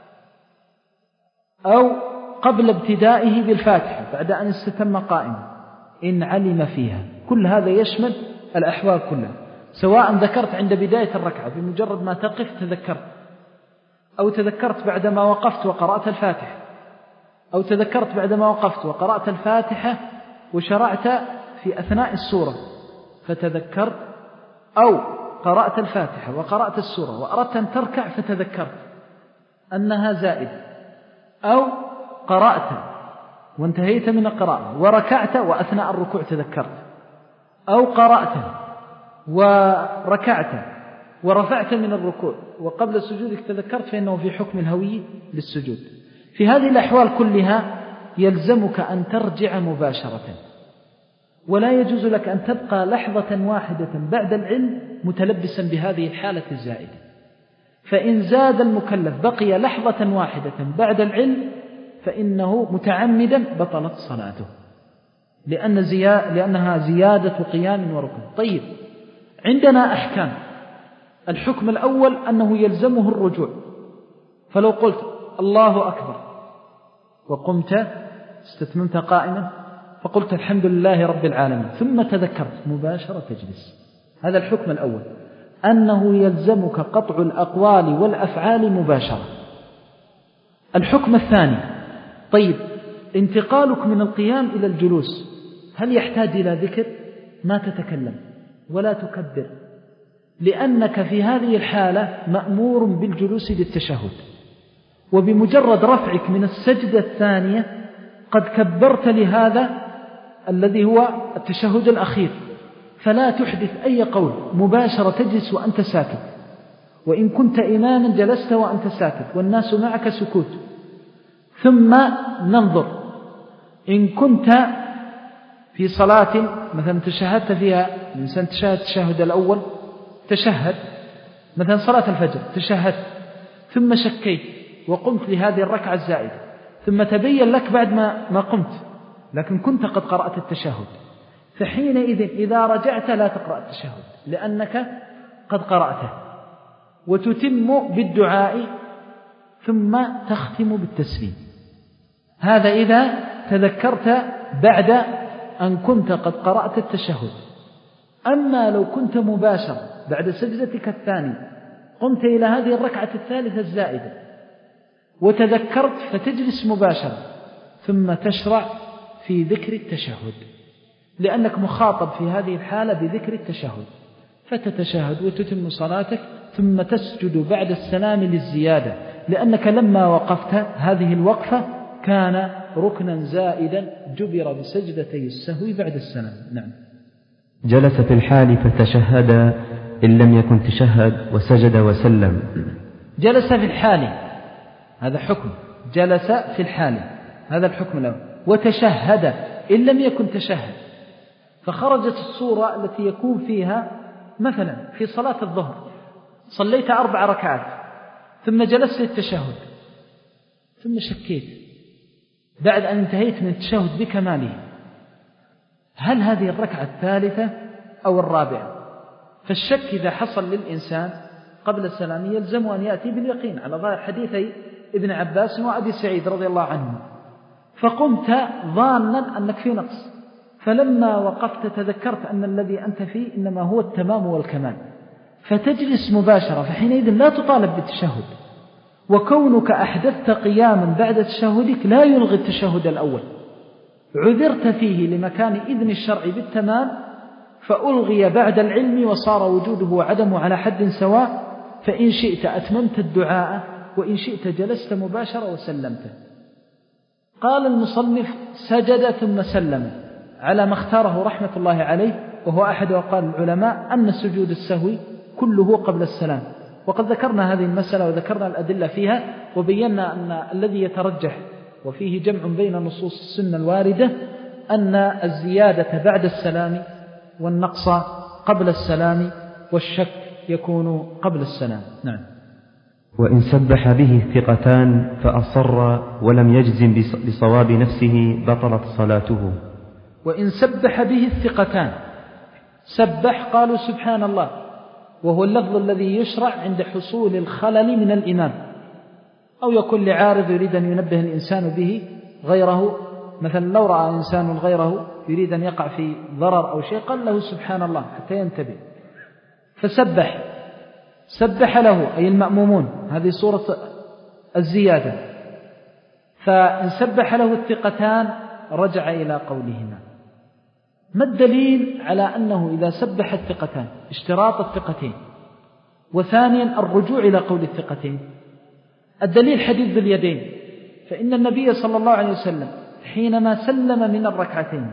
أو قبل ابتدائه بالفاتحة بعد أن استتم قائما، إن علم فيها، كل هذا يشمل الأحوال كلها، سواء ذكرت عند بداية الركعة بمجرد ما تقف تذكرت، أو تذكرت بعدما وقفت وقرأت الفاتحة، أو تذكرت بعدما وقفت وقرأت الفاتحة وشرعت في أثناء السورة فتذكرت، أو قرأت الفاتحة وقرأت السورة وأردت أن تركع فتذكرت أنها زائدة، أو قرأت وانتهيت من القراءة وركعت وأثناء الركوع تذكرت، أو قرأت وركعت ورفعت من الركوع وقبل سجودك تذكرت، فإنه في حكم الهوي للسجود. في هذه الأحوال كلها يلزمك أن ترجع مباشرة، ولا يجوز لك أن تبقى لحظة واحدة بعد العلم متلبسا بهذه الحالة الزائدة. فإن زاد المكلف بقي لحظة واحدة بعد العلم فإنه متعمدا بطلت صلاته، لأن زيا... لأنها زيادة قيام وركن. طيب، عندنا أحكام. الحكم الأول أنه يلزمه الرجوع، فلو قلت الله أكبر وقمت استتممت قائما فقلت الحمد لله رب العالمين ثم تذكرت مباشرة تجلس، هذا الحكم الأول، أنه يلزمك قطع الأقوال والأفعال مباشرة. الحكم الثاني، طيب انتقالك من القيام إلى الجلوس هل يحتاج إلى ذكر؟ ما تتكلم ولا تكبر، لأنك في هذه الحالة مأمور بالجلوس للتشهد، وبمجرد رفعك من السجدة الثانية قد كبرت لهذا الذي هو التشهد الأخير، فلا تحدث أي قول، مباشرة تجلس وأنت ساكت، وإن كنت إماما جلست وأنت ساكت والناس معك سكوت. ثم ننظر، إن كنت في صلاة مثلا تشهدت فيها، الإنسان تشهد التشهد الأول تشهد مثلا صلاة الفجر تشهدت ثم شكيت وقمت لهذه الركعة الزائدة، ثم تبين لك بعد ما ما قمت لكن كنت قد قرأت التشهد، فحينئذ إذا رجعت لا تقرأ التشهد، لأنك قد قرأته، وتتم بالدعاء ثم تختم بالتسليم. هذا إذا تذكرت بعد أن كنت قد قرأت التشهد. أما لو كنت مباشر بعد سجدتك الثانية قمت إلى هذه الركعة الثالثة الزائدة وتذكرت فتجلس مباشرة ثم تشرع في ذكر التشهد، لأنك مخاطب في هذه الحالة بذكر التشهد، فتتشهد وتتم صلاتك ثم تسجد بعد السلام للزيادة، لأنك لما وقفت هذه الوقفة كان ركنا زائدا جبر بسجدتي السهو بعد السلام. نعم. جلس في الحال فتشهد إن لم يكن تشهد وسجد وسلم. جلس في الحال هذا حكم، جلس في الحال هذا الحكم له، وتشهد إن لم يكن تشهد. فخرجت الصورة التي يكون فيها مثلا في صلاة الظهر صليت أربع ركعات ثم جلست للتشهد ثم شكيت بعد أن انتهيت من التشهد بكماله هل هذه الركعة الثالثة أو الرابعة؟ فالشك إذا حصل للإنسان قبل السلام يلزم أن يأتي باليقين على ظاهر حديثي ابن عباس وأبي سعيد رضي الله عنه. فقمت ظانا أنك في نقص، فلما وقفت تذكرت أن الذي أنت فيه إنما هو التمام والكمال، فتجلس مباشرة، فحينئذ لا تطالب بالتشهد، وكونك أحدثت قياما بعد تشهدك لا يلغي التشهد الأول، عذرت فيه لمكان إذن الشرع بالتمام فألغي بعد العلم وصار وجوده وعدمه على حد سواء، فإن شئت أتممت الدعاء وإن شئت جلست مباشرة وسلمت. قال المصنف سجد ثم سلم على ما اختاره رحمة الله عليه، وهو أحد أقوال العلماء أن سجود السهو كله قبل السلام، وقد ذكرنا هذه المسألة وذكرنا الأدلة فيها وبينا أن الذي يترجح وفيه جمع بين نصوص السنة الواردة أن الزيادة بعد السلام والنقص قبل السلام والشك يكون قبل السلام. نعم. وإن سبح به الثقتان فأصر ولم يجزم بصواب نفسه بطلت صلاته. وإن سبح به الثقتان، سبح قالوا سبحان الله، وهو اللفظ الذي يشرع عند حصول الخلل من الإمام، أو يكون لعارض يريد أن ينبه الإنسان به غيره، مثلا لو رأى إنسان غيره يريد أن يقع في ضرر أو شيء قال له سبحان الله حتى ينتبه، فسبح سبح له أي المأمومون، هذه صورة الزيادة. فإن سبح له الثقتان رجع إلى قولهما. ما الدليل على أنه إذا سبح الثقتان اشتراط الثقتين، وثانيا الرجوع إلى قول الثقتين؟ الدليل حديث ذي اليدين، فإن النبي صلى الله عليه وسلم حينما سلم من الركعتين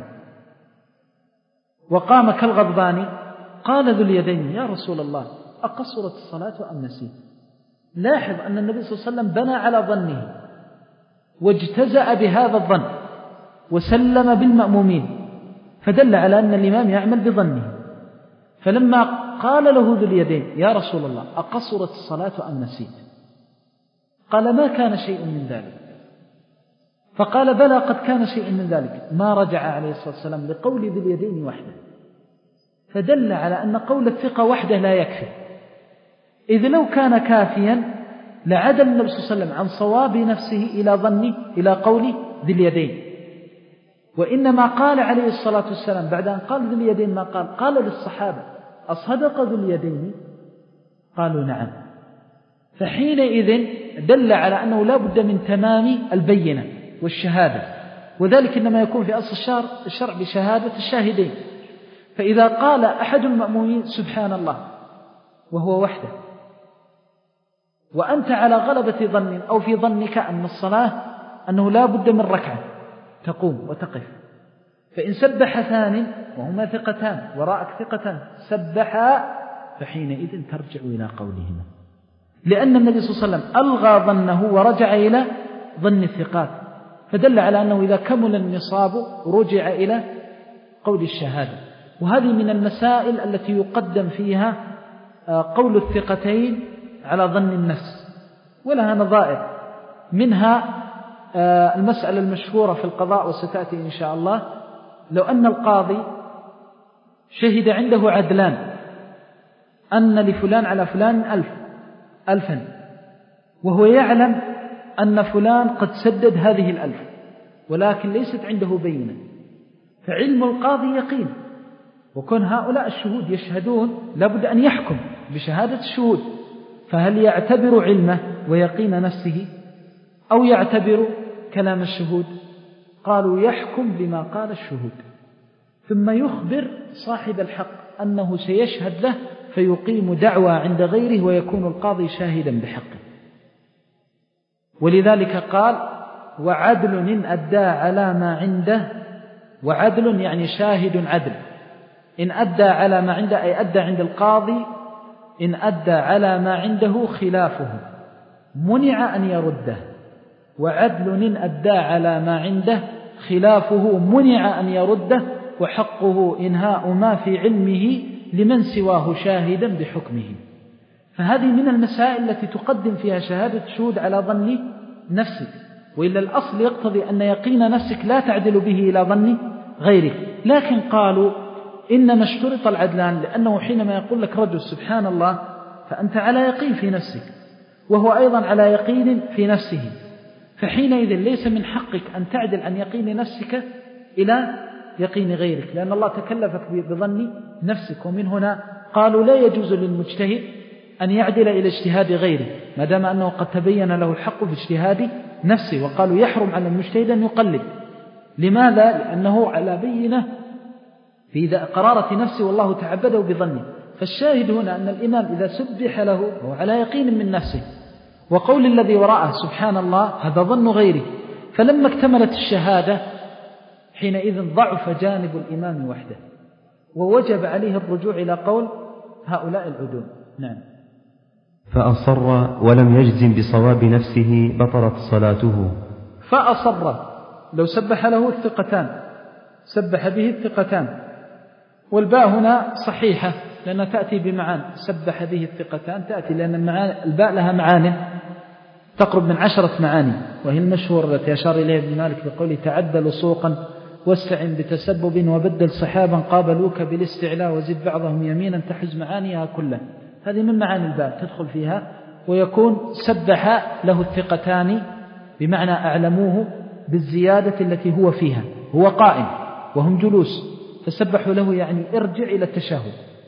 وقام كالغضبان قال ذو اليدين يا رسول الله أقصرت الصلاة أم نسيت؟ لاحظ أن النبي صلى الله عليه وسلم بنى على ظنه واجتزأ بهذا الظن وسلم بالمأمومين، فدل على أن الإمام يعمل بظنه. فلما قال له ذو اليدين يا رسول الله أقصرت الصلاة أم نسيت؟ قال ما كان شيء من ذلك. فقال بلى قد كان شيء من ذلك، ما رجع عليه الصلاة والسلام لقول ذي اليدين وحده، فدل على أن قول الثقة وحده لا يكفي، إذ لو كان كافيا لعدل النبي صلى الله عليه وسلم عن صواب نفسه إلى ظنه إلى قول ذي اليدين، وإنما قال عليه الصلاة والسلام بعد أن قال ذي اليدين ما قال، قال للصحابة أصدق ذو اليدين؟ قالوا نعم. فحينئذ دل على أنه لا بد من تمام البينة والشهادة، وذلك إنما يكون في أصل الشرع بشهادة الشاهدين. فإذا قال أحد المأمومين سبحان الله وهو وحده وأنت على غلبة ظن أو في ظنك أن الصلاة أنه لا بد من ركعة تقوم وتقف، فإن سبح ثان وهما ثقتان وراءك ثقتان سبحا فحينئذ ترجع إلى قولهما، لأن النبي صلى الله عليه وسلم ألغى ظنه ورجع إلى ظن الثقات، فدل على أنه إذا كمل النصاب رجع إلى قول الشهادة. وهذه من المسائل التي يقدم فيها قول الثقتين على ظن النفس، ولها نظائر، منها المسألة المشهورة في القضاء وستأتي إن شاء الله، لو أن القاضي شهد عنده عدلان أن لفلان على فلان ألف ألفا، وهو يعلم أن فلان قد سدد هذه الألف ولكن ليست عنده بينة، فعلم القاضي يقين، وكون هؤلاء الشهود يشهدون لابد أن يحكم بشهادة الشهود، فهل يعتبر علمه ويقين نفسه أو يعتبر كلام الشهود؟ قالوا يحكم بما قال الشهود، ثم يخبر صاحب الحق أنه سيشهد له فيقيم دعوى عند غيره ويكون القاضي شاهدا بحقه. ولذلك قال وعدل إن أدى على ما عنده، وعدل يعني شاهد عدل، إن أدى على ما عنده أي أدى عند القاضي، إن أدى على ما عنده خلافه منع أن يرده، وعدل إن أدى على ما عنده خلافه منع أن يرده، وحقه إنهاء ما في علمه لمن سواه شاهدا بحكمه. فهذه من المسائل التي تقدم فيها شهادة الشهود على ظن نفسك، وإلا الأصل يقتضي أن يقين نفسك لا تعدل به إلى ظن غيرك. لكن قالوا إنما اشترط العدلان، لأنه حينما يقول لك رجل سبحان الله فأنت على يقين في نفسك وهو أيضا على يقين في نفسه، فحينئذ ليس من حقك أن تعدل عن يقين نفسك إلى يقين غيرك، لأن الله تكلفك بظن نفسك. ومن هنا قالوا لا يجوز للمجتهد أن يعدل إلى اجتهاد غيره ما دام أنه قد تبين له الحق في اجتهاد نفسه، وقالوا يحرم على المجتهد أن يقلد. لماذا؟ لأنه على بينة في قرارة نفسه والله تعبده بظنه. فالشاهد هنا أن الإمام إذا سبح له هو على يقين من نفسه، وقول الذي وراءه سبحان الله هذا ظن غيره، فلما اكتملت الشهادة حينئذ ضعف جانب الإمام وحده، ووجب عليه الرجوع إلى قول هؤلاء العدول. نعم. فأصر ولم يجزم بصواب نفسه بطلت صلاته. فأصر لو سبح له الثقتان، سبح به الثقتان، والباء هنا صحيحة لأنها تأتي بمعان، سبح به الثقتان تأتي لأن الباء لها معاني تقرب من عشرة معاني، وهي المشهور التي أشار إليها ابن مالك بقوله تعدل سوقا واستعن بتسبب وبدل صحابا قابلوك بالاستعلاء وزد بعضهم يمينا تحز معانيها كلها. هذه من معاني الباء تدخل فيها، ويكون سبح له الثقتان بمعنى أعلموه بالزيادة التي هو فيها، هو قائم وهم جلوس فسبحوا له يعني ارجع إلى التشهد،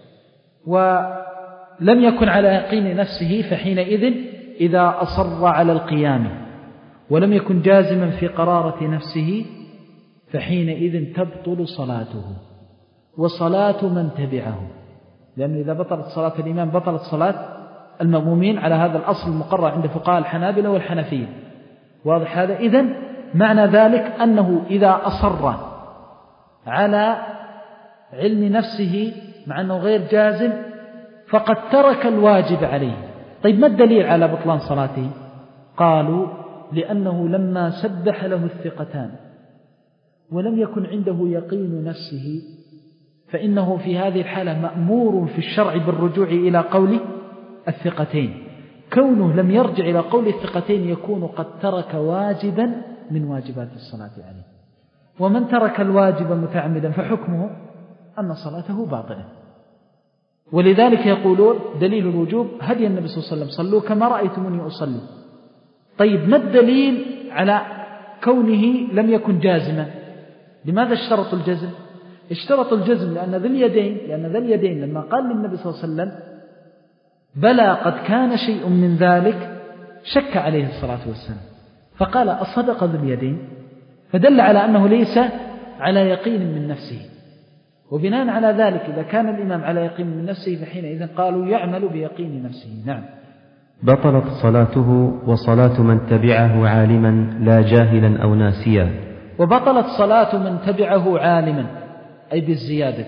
ولم يكن على يقين نفسه فحينئذ إذا أصر على القيام ولم يكن جازما في قرارة نفسه فحينئذ تبطل صلاته وصلاة من تبعه، لأنه إذا بطلت صلاة الإمام بطلت صلاة المأمومين على هذا الأصل المقرر عند فقهاء الحنابلة والحنفية. واضح هذا؟ إذن معنى ذلك أنه إذا أصر على علم نفسه مع أنه غير جازم فقد ترك الواجب عليه. طيب ما الدليل على بطلان صلاته؟ قالوا لأنه لما سبح له الثقتان ولم يكن عنده يقين نفسه فإنه في هذه الحالة مأمور في الشرع بالرجوع إلى قول الثقتين. كونه لم يرجع إلى قول الثقتين يكون قد ترك واجبا من واجبات الصلاة عليه، ومن ترك الواجب متعمدا فحكمه أن صلاته باطلة. ولذلك يقولون دليل الوجوب هدي النبي صلى الله عليه وسلم صلوا كما رأيتموني أصلي. طيب ما الدليل على كونه لم يكن جازما؟ لماذا اشترطوا الجزم؟ اشترطوا الجزم لأن ذي اليدين لأن ذي اليدين لما قال للنبي صلى الله عليه وسلم بلى قد كان شيء من ذلك شك عليه الصلاة والسلام فقال أصدق ذي اليدين، فدل على أنه ليس على يقين من نفسه. وبناء على ذلك إذا كان الإمام على يقين من نفسه فحينئذ قالوا يعمل بيقين نفسه. نعم. بطلت صلاته وصلاة من تبعه عالما لا جاهلا أو ناسيا. وبطلت صلاة من تبعه عالما أي بالزيادة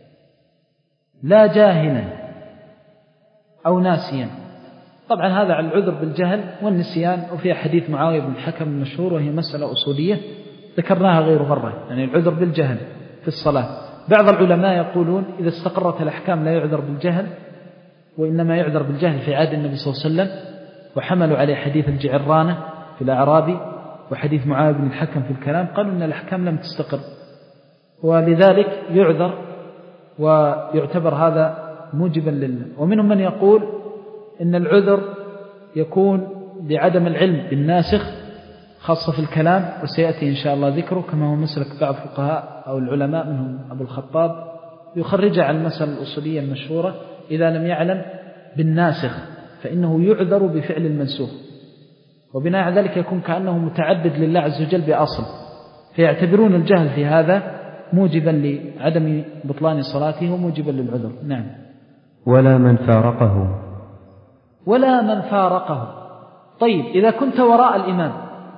لا جاهلا أو ناسيا. طبعا هذا على العذر بالجهل والنسيان، وفي حديث معاوية بن الحكم المشهور وهي مسألة أصولية ذكرناها غير مرة، يعني العذر بالجهل في الصلاة. بعض العلماء يقولون إذا استقرت الأحكام لا يعذر بالجهل وإنما يعذر بالجهل في عهد النبي صلى الله عليه وسلم، وحملوا عليه حديث الجعرانة في الأعرابي وحديث معاوية بن الحكم في الكلام، قالوا أن الأحكام لم تستقر ولذلك يعذر ويعتبر هذا موجبا لله. ومنهم من يقول إن العذر يكون بعدم العلم بالناسخ خاصة في الكلام، وسيأتي إن شاء الله ذكره، كما هو مسلك بعض الفقهاء أو العلماء منهم أبو الخطاب يخرج على المسألة الأصولية المشهورة: إذا لم يعلم بالناسخ فإنه يعذر بفعل المنسوخ، وبناء على ذلك يكون كأنه متعبد لله عز وجل بأصل، فيعتبرون الجهل في هذا موجبا لعدم بطلان صلاته وموجبا للعذر. نعم. ولا من فارقه ولا من فارقه. طيب، إذا كنت وراء الإمام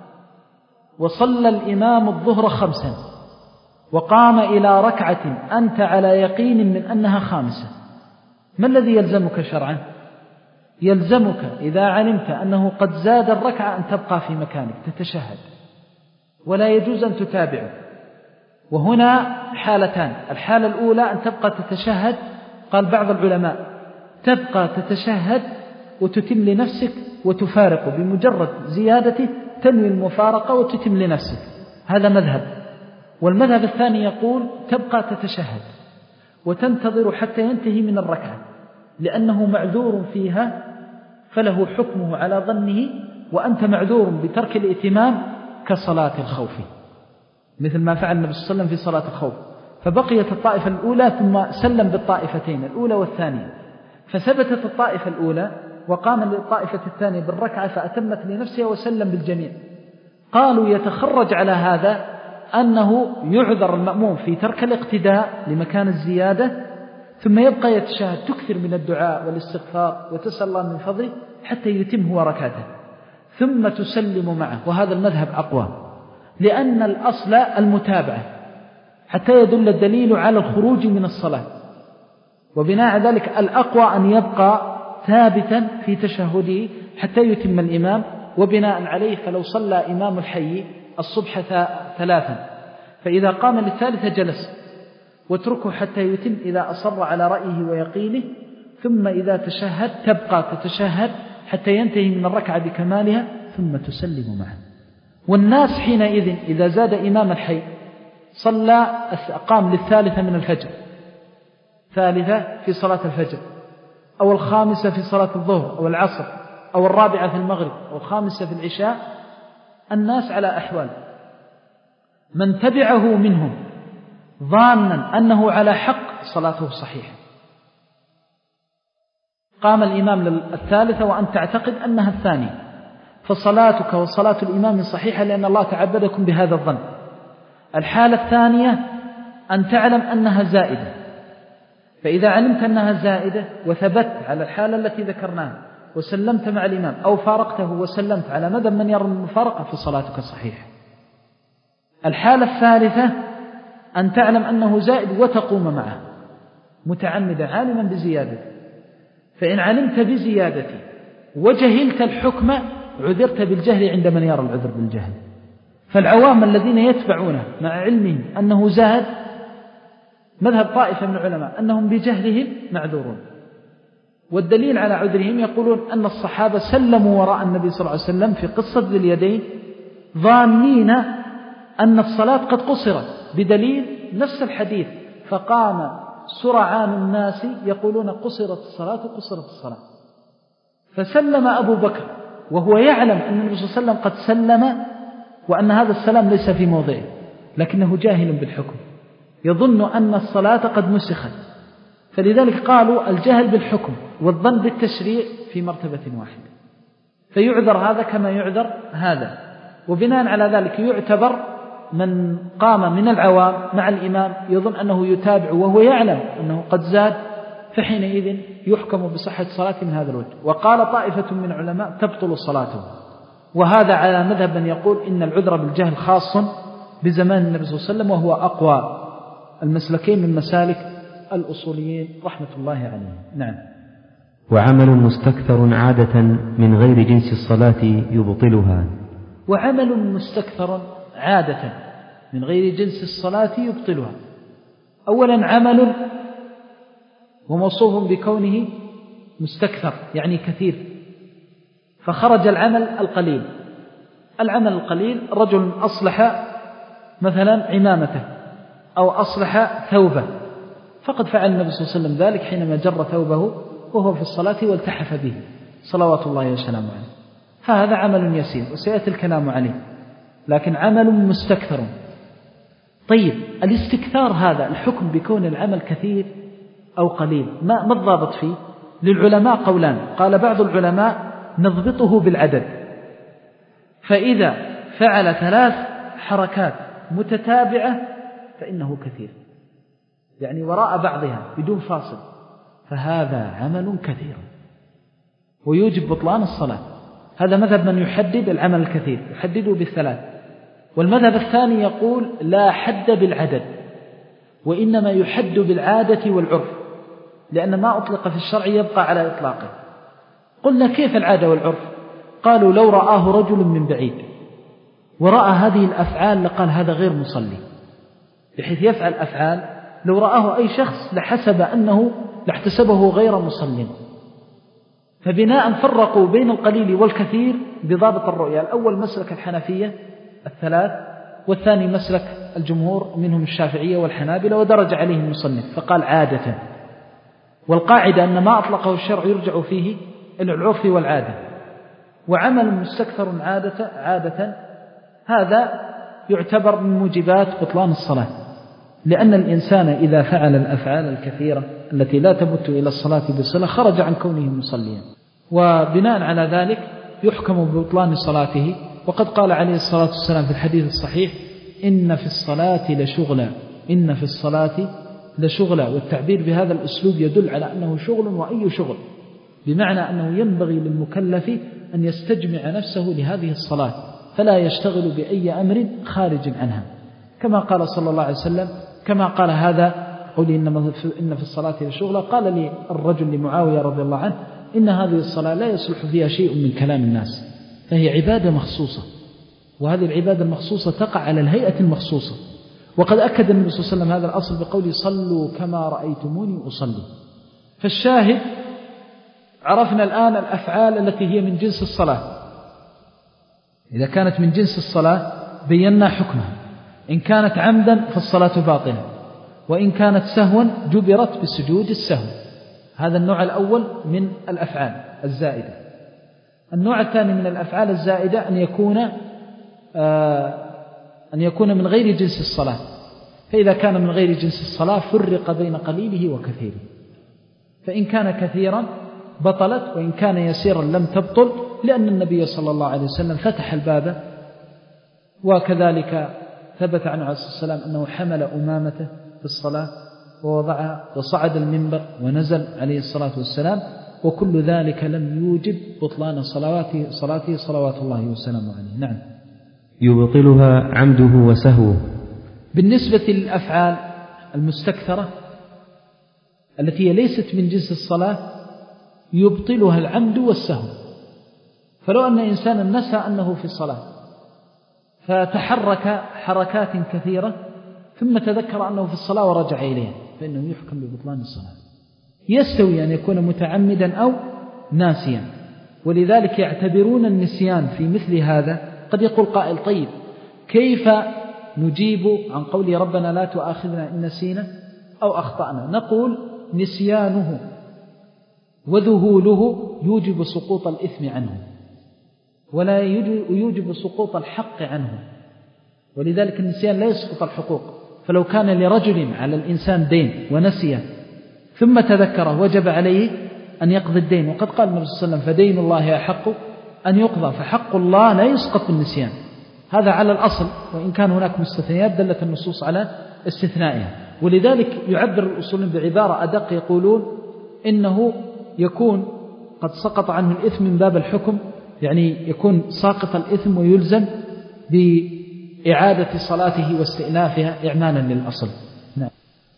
وصلى الإمام الظهر خمسا وقام إلى ركعة أنت على يقين من أنها خامسة، ما الذي يلزمك شرعا؟ يلزمك إذا علمت أنه قد زاد الركعة أن تبقى في مكانك تتشهد، ولا يجوز أن تتابعه. وهنا حالتان: الحالة الأولى أن تبقى تتشهد، قال بعض العلماء تبقى تتشهد وتتم لنفسك وتفارق بمجرد زيادته، تنوي المفارقة وتتم لنفسك، هذا مذهب. والمذهب الثاني يقول تبقى تتشهد وتنتظر حتى ينتهي من الركعة، لأنه معذور فيها فله حكمه على ظنه، وأنت معذور بترك الائتمام كصلاة الخوف، مثل ما فعل النبي صلى الله عليه وسلم في صلاة الخوف، فبقيت الطائفة الأولى ثم سلم بالطائفتين الأولى والثانية، فثبتت الطائفة الأولى وقام للطائفة الثانية بالركعة فأتمت لنفسها وسلم بالجميع. قالوا يتخرج على هذا أنه يعذر المأموم في ترك الاقتداء لمكان الزيادة، ثم يبقى يتشهد، تكثر من الدعاء والاستغفار وتسأل الله من فضله حتى يتم هو ركعته، ثم تسلم معه. وهذا المذهب أقوى، لأن الأصل المتابعة حتى يدل الدليل على الخروج من الصلاة، وبناء على ذلك الأقوى أن يبقى ثابتا في تشهده حتى يتم الإمام. وبناء عليه فلو صلى إمام الحي الصبح ثلاثا فإذا قام للثالثة جلس، واتركه حتى يتم إذا أصر على رأيه ويقينه، ثم إذا تشهد تبقى تتشهد حتى ينتهي من الركعة بكمالها ثم تسلم معه. والناس حينئذ إذا زاد إمام الحي صلى قام للثالثة من الفجر، ثالثة في صلاة الفجر، أو الخامسة في صلاة الظهر أو العصر، أو الرابعة في المغرب، أو الخامسة في العشاء، الناس على أحوال. من تبعه منهم ظانا أنه على حق صلاته صحيحة، قام الإمام للثالثة وأن تعتقد أنها الثانية، فصلاتك وصلاة الإمام صحيحة لأن الله تعبدكم بهذا الظن. الحالة الثانية أن تعلم أنها زائدة، فإذا علمت أنها زائدة وثبت على الحالة التي ذكرناها وسلمت مع الإمام، أو فارقته وسلمت على مدى من يرى المفارقة، فصلاتك صحيحة. الحالة الثالثة أن تعلم أنه زائد وتقوم معه متعمدا عالما بزيادته، فإن علمت بزيادته وجهلت الحكم عذرت بالجهل عند من يرى العذر بالجهل. فالعوام الذين يتبعونه مع علمهم أنه زاد، مذهب طائفة من العلماء أنهم بجهلهم معذورون، والدليل على عذرهم يقولون أن الصحابة سلموا وراء النبي صلى الله عليه وسلم في قصة ذي اليدين ظانين أن الصلاة قد قصرت، بدليل نفس الحديث: فقام سرعان الناس يقولون قصرت الصلاة قصرت الصلاة، فسلم أبو بكر وهو يعلم أن النبي صلى الله عليه وسلم قد سلم وأن هذا السلام ليس في موضعه، لكنه جاهل بالحكم يظن أن الصلاة قد نسخت، فلذلك قالوا الجهل بالحكم والظن بالتشريع في مرتبة واحدة، فيعذر هذا كما يعذر هذا. وبناء على ذلك يعتبر من قام من العوام مع الإمام يظن أنه يتابع وهو يعلم أنه قد زاد، فحينئذ يحكم بصحة صلاته من هذا الوجه. وقال طائفة من العلماء تبطل صلاته، وهذا على مذهب من يقول إن العذر بالجهل خاص بزمان النبي صلى الله عليه وسلم، وهو أقوى المسلكين من مسالك الأصوليين رحمة الله عليهم. نعم. وعمل مستكثر عادة من غير جنس الصلاة يبطلها. وعمل مستكثر عادة من غير جنس الصلاة يبطلها. أولا عمل وموصوف بكونه مستكثر يعني كثير، فخرج العمل القليل. العمل القليل رجل أصلح مثلا عمامته أو أصلح ثوبه، فقد فعل النبي صلى الله عليه وسلم ذلك حينما جر ثوبه وهو في الصلاة والتحف به صلوات الله وسلامه عليه. فهذا عمل يسير وسيأتي الكلام عليه، لكن عمل مستكثر. طيب الاستكثار هذا الحكم بكون العمل كثير أو قليل، ما ما الضابط فيه؟ للعلماء قولان. قال بعض العلماء نضبطه بالعدد، فإذا فعل ثلاث حركات متتابعة فإنه كثير، يعني وراء بعضها بدون فاصل، فهذا عمل كثير ويوجب بطلان الصلاة. هذا مذهب من يحدد العمل الكثير، يحدده بالثلاث. والمذهب الثاني يقول لا حد بالعدد، وإنما يحد بالعادة والعرف، لأن ما أطلق في الشرع يبقى على إطلاقه. قلنا كيف العادة والعرف؟ قالوا لو رآه رجل من بعيد ورأى هذه الأفعال لقال هذا غير مصلي، بحيث يفعل أفعال لو رآه أي شخص لحسب أنه لاحتسبه غير مصلي. فبناء فرقوا بين القليل والكثير بضابط الرؤية. الأول مسلك الحنفية الثلاث، والثاني مسلك الجمهور منهم الشافعية والحنابلة، ودرج عليه المصنف فقال عادة. والقاعدة أن ما أطلقه الشرع يرجع فيه إلى العرف والعادة. وعمل مستكثر عادة عادة هذا يعتبر من موجبات بطلان الصلاة، لأن الإنسان إذا فعل الأفعال الكثيرة التي لا تمت إلى الصلاة بصلة خرج عن كونه مصليا، وبناء على ذلك يحكم ببطلان صلاته. وقد قال عليه الصلاة والسلام في الحديث الصحيح إن في الصلاة لشغلا، إن في الصلاة لشغلا. والتعبير بهذا الأسلوب يدل على أنه شغل، وأي شغل، بمعنى أنه ينبغي للمكلف أن يستجمع نفسه لهذه الصلاة فلا يشتغل بأي أمر خارج عنها، كما قال صلى الله عليه وسلم، كما قال هذا قولي إن في الصلاة لشغلا. قال لي الرجل لمعاوية رضي الله عنه إن هذه الصلاة لا يصلح فيها شيء من كلام الناس، فهي عبادة مخصوصة، وهذه العبادة المخصوصة تقع على الهيئة المخصوصة. وقد أكد النبي صلى الله عليه وسلم هذا الأصل بقوله صلوا كما رأيتموني أصلي. فالشاهد عرفنا الآن الأفعال التي هي من جنس الصلاة. إذا كانت من جنس الصلاة بينا حكمها، إن كانت عمدا فالصلاة باطلة، وإن كانت سهوا جبرت بسجود السهو. هذا النوع الأول من الأفعال الزائدة. النوع الثاني من الأفعال الزائدة أن يكون آه أن يكون من غير جنس الصلاة، فإذا كان من غير جنس الصلاة فرق بين قليله وكثيره، فإن كان كثيرا بطلت، وإن كان يسيرا لم تبطل، لأن النبي صلى الله عليه وسلم فتح الباب. وكذلك ثبت عنه عليه الصلاة والسلام أنه حمل أمامته في الصلاة ووضعها وصعد المنبر ونزل عليه الصلاة والسلام، وكل ذلك لم يوجب بطلان صلواته صلاته صلوات الله وسلامه عليه. نعم. يبطلها عمده وسهوه. بالنسبة للأفعال المستكثرة التي ليست من جنس الصلاة يبطلها العمد والسهو. فلو أن إنسانا نسى أنه في الصلاة فتحرك حركات كثيرة ثم تذكر أنه في الصلاة ورجع إليها فإنه يحكم ببطلان الصلاة. يستوي أن يكون متعمدا أو ناسيا، ولذلك يعتبرون النسيان في مثل هذا. قد يقول قائل طيب كيف نجيب عن قول ربنا لا تؤاخذنا إن نسينا أو أخطأنا؟ نقول نسيانه وذهوله يوجب سقوط الإثم عنه ولا يوجب سقوط الحق عنه، ولذلك النسيان لا يسقط الحقوق. فلو كان لرجل على الإنسان دين ونسيه ثم تذكره وجب عليه أن يقضي الدين، وقد قال النبي صلى الله عليه وسلم فدين الله أحق أن يقضى، فحق الله لا يسقط بالنسيان. هذا على الأصل، وإن كان هناك مستثنيات دلت النصوص على استثنائها. ولذلك يعبر الأصولين بعبارة أدق، يقولون إنه يكون قد سقط عنه الإثم من باب الحكم، يعني يكون ساقط الإثم ويلزم بإعادة صلاته واستئنافها إعمالا للأصل. نعم.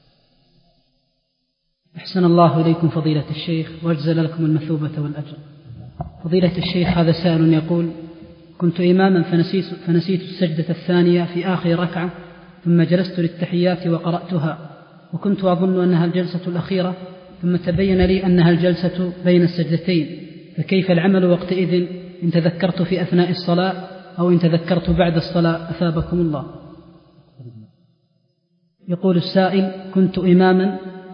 أحسن الله إليكم فضيلة الشيخ واجزل لكم المثوبة والأجر. فضيلة الشيخ هذا سائل يقول كنت إماما فنسيت, فنسيت السجدة الثانية في آخر ركعة، ثم جلست للتحيات وقرأتها، وكنت أظن أنها الجلسة الأخيرة، ثم تبين لي أنها الجلسة بين السجدتين، فكيف العمل وقتئذ إن تذكرت في أثناء الصلاة أو إن تذكرت بعد الصلاة أثابكم الله؟ يقول السائل كنت إماما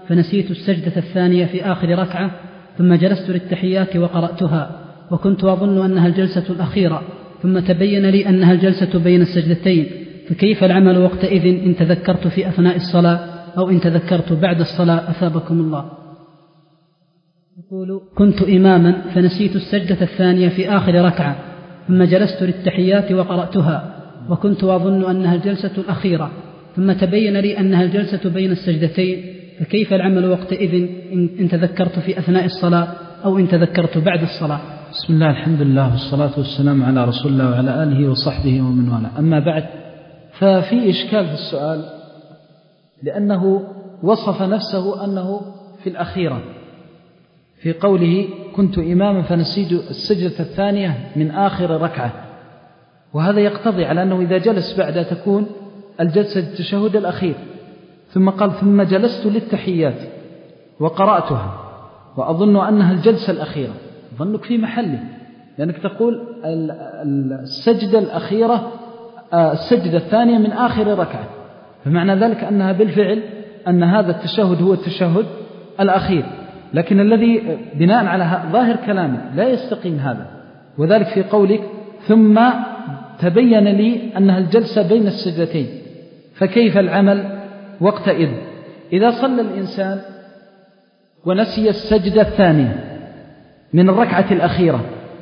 فنسيت السجدة الثانية في آخر ركعة ثم جلست للتحيات وقرأتها وكنت أظن أنها الجلسة الأخيرة ثم تبين لي أنها الجلسة بين السجدتين، فكيف العمل وقتئذ إن تذكرت في أثناء الصلاة أو إن تذكرت بعد الصلاة؟ أثابكم الله. يقول: كنت إماما فنسيت السجدة الثانية في آخر ركعة ثم جلست للتحيات وقرأتها وكنت أظن أنها الجلسة الأخيرة ثم تبين لي أنها الجلسة بين السجدتين، فكيف العمل وقتئذ إن تذكرت في أثناء الصلاة أو إن تذكرت بعد الصلاة؟ بسم الله، الحمد لله والصلاة والسلام على رسول الله وعلى آله وصحبه ومن والاه. أما بعد، ففي إشكال في السؤال، لأنه وصف نفسه أنه في الأخيرة في قوله كنت إماما فنسيت السجدة الثانية من آخر ركعة، وهذا يقتضي على أنه إذا جلس بعد تكون الجلسة التشهد الأخير. ثم قال ثم جلست للتحيات وقرأتها وأظن أنها الجلسة الأخيرة. ظنك في محله، لأنك تقول السجدة الأخيرة السجدة الثانية من آخر ركعة، فمعنى ذلك أنها بالفعل أن هذا التشهد هو التشهد الأخير. لكن الذي بناء على ظاهر كلامه لا يستقيم هذا، وذلك في قولك ثم تبين لي أنها الجلسة بين السجدتين، فكيف العمل وقتئذ؟ إذا صلى الإنسان ونسي السجدة الثانية من الركعة الأخيرة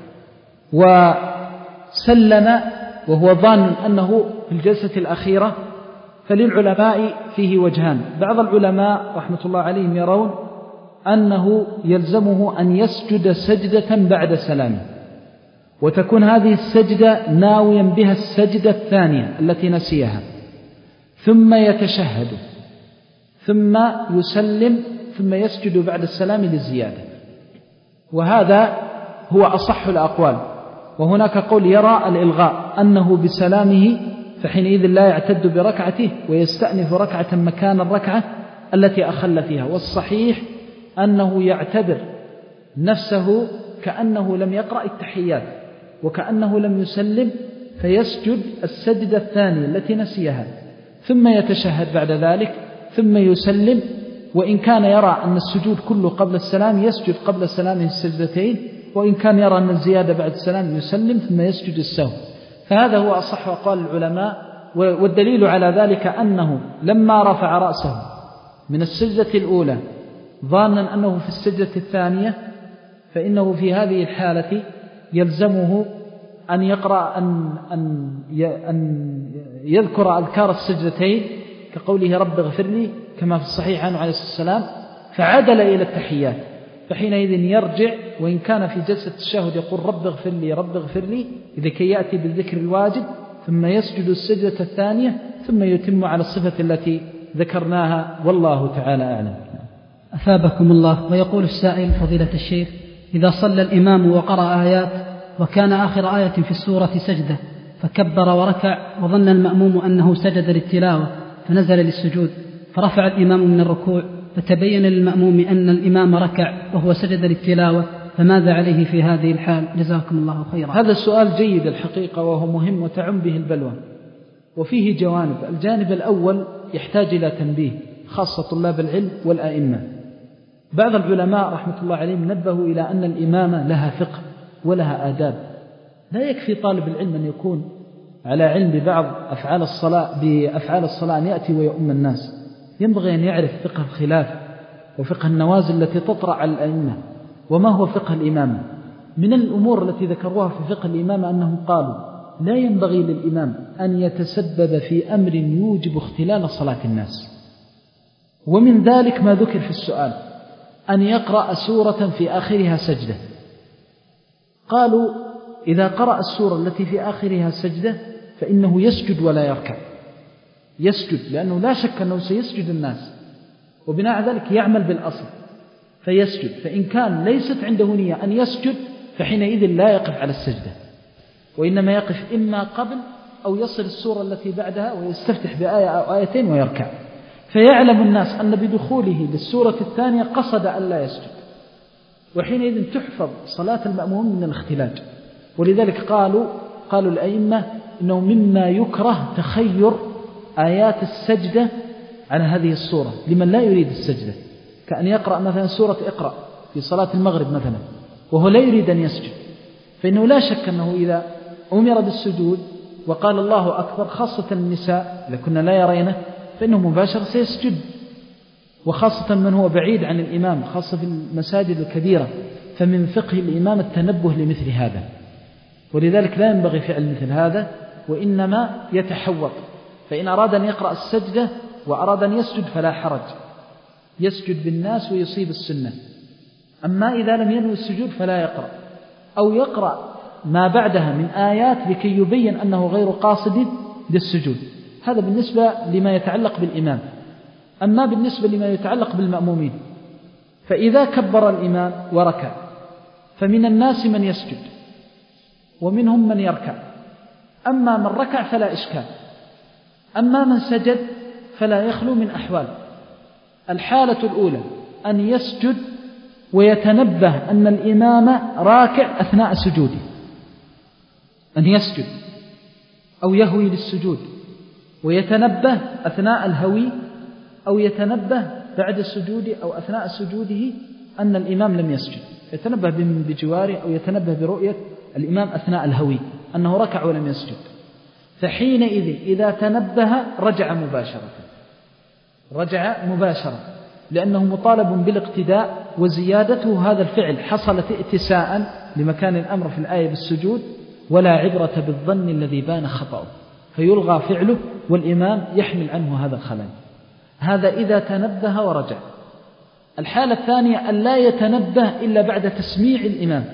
وسلم وهو ظان أنه في الجلسة الأخيرة، فللعلماء فيه وجهان. بعض العلماء رحمة الله عليهم يرون أنه يلزمه أن يسجد سجدة بعد سلامه، وتكون هذه السجدة ناويا بها السجدة الثانية التي نسيها، ثم يتشهد ثم يسلم ثم يسجد بعد السلام للزيادة، وهذا هو أصح الأقوال. وهناك قول يرى الإلغاء أنه بسلامه فحينئذ لا يعتد بركعته ويستأنف ركعة مكان الركعة التي أخل فيها، والصحيح أنه يعتبر نفسه كأنه لم يقرأ التحيات وكأنه لم يسلم، فيسجد السجدة الثانية التي نسيها ثم يتشهد بعد ذلك ثم يسلم. وإن كان يرى أن السجود كله قبل السلام يسجد قبل سلامه السجدتين، وإن كان يرى أن الزيادة بعد السلام يسلم ثم يسجد السهو. فهذا هو أصح أقوال العلماء. والدليل على ذلك أنه لما رفع رأسه من السجدة الأولى ظانا أنه في السجدة الثانية، فإنه في هذه الحالة يلزمه أن يقرأ أن, أن, أن يذكر أذكار السجدتين كقوله رب اغفر لي كما في الصحيح عنه عليه الصلاة والسلام، فعدل إلى التحيات، فحينئذ يرجع وإن كان في جلسة التشهد يقول رب اغفر لي رب اغفر لي لكي يأتي بالذكر الواجب، ثم يسجد السجدة الثانية ثم يتم على الصفة التي ذكرناها، والله تعالى أعلم. أثابكم الله. ويقول السائل فضيلة الشيخ: إذا صلى الإمام وقرأ آيات وكان آخر آية في السورة سجدة فكبر وركع وظن المأموم أنه سجد للتلاوة فنزل للسجود، فرفع الإمام من الركوع فتبين للمأموم أن الإمام ركع وهو سجد للتلاوة، فماذا عليه في هذه الحال؟ جزاكم الله خيرا. هذا السؤال جيد الحقيقة وهو مهم وتعم به البلوى، وفيه جوانب. الجانب الأول يحتاج إلى تنبيه خاصة طلاب العلم والآئمة. بعض العلماء رحمة الله عليهم نبهوا إلى أن الإمامة لها فقه ولها آداب. لا يكفي طالب العلم أن يكون على علم ببعض أفعال الصلاة بأفعال الصلاة أن يأتي ويؤم الناس، ينبغي أن يعرف فقه الخلاف وفقه النوازل التي تطرأ على الأئمة، وما هو فقه الإمامة. من الأمور التي ذكروها في فقه الإمامة أنهم قالوا لا ينبغي للإمام أن يتسبب في أمر يوجب اختلال صلاة الناس، ومن ذلك ما ذكر في السؤال أن يقرأ سورة في آخرها سجدة. قالوا إذا قرأ السورة التي في آخرها سجدة فإنه يسجد ولا يركع، يسجد لأنه لا شك أنه سيسجد الناس، وبناء على ذلك يعمل بالأصل فيسجد. فإن كان ليست عنده نية أن يسجد فحينئذ لا يقف على السجدة، وإنما يقف إما قبل أو يصل السورة التي بعدها ويستفتح بآية أو آيتين ويركع، فيعلم الناس أن بدخوله للسورة الثانية قصد أن لا يسجد، وحينئذ تحفظ صلاة المأموم من الاختلاج. ولذلك قالوا قالوا الأئمة إنه مما يكره تخير آيات السجدة على هذه الصورة لمن لا يريد السجدة، كأن يقرأ مثلا سورة اقرأ في صلاة المغرب مثلا وهو لا يريد أن يسجد، فإنه لا شك أنه إذا أمر بالسجود وقال الله أكبر، خاصة النساء إذا كنا لا يرينه، فإنه مباشرة سيسجد، وخاصة من هو بعيد عن الإمام، خاصة في المساجد الكبيرة، فمن فقه الإمام التنبه لمثل هذا، ولذلك لا ينبغي فعل مثل هذا، وإنما يتحوط. فإن أراد أن يقرأ السجدة وأراد أن يسجد فلا حرج، يسجد بالناس ويصيب السنة. أما إذا لم ينوي السجود فلا يقرأ، أو يقرأ ما بعدها من آيات لكي يبين أنه غير قاصد للسجود. هذا بالنسبة لما يتعلق بالإمام. أما بالنسبة لما يتعلق بالمأمومين، فإذا كبر الإمام وركع فمن الناس من يسجد ومنهم من يركع. أما من ركع فلا إشكال، أما من سجد فلا يخلو من أحوال. الحالة الأولى أن يسجد ويتنبه أن الإمام راكع أثناء سجوده، أن يسجد أو يهوي للسجود ويتنبه أثناء الهوي، أو يتنبه بعد السجود أو أثناء سجوده أن الإمام لم يسجد، يتنبه بجواره أو يتنبه برؤية الإمام أثناء الهوي أنه ركع ولم يسجد. فحينئذ إذا تنبه رجع مباشرة، رجع مباشرة، لأنه مطالب بالاقتداء، وزيادته هذا الفعل حصلت ائتساء لمكان الأمر في الآية بالسجود، ولا عبرة بالظن الذي بان خطأه، فيلغى فعله والإمام يحمل عنه هذا الخلل. هذا إذا تنبه ورجع. الحالة الثانية أن لا يتنبه إلا بعد تسميع الإمام،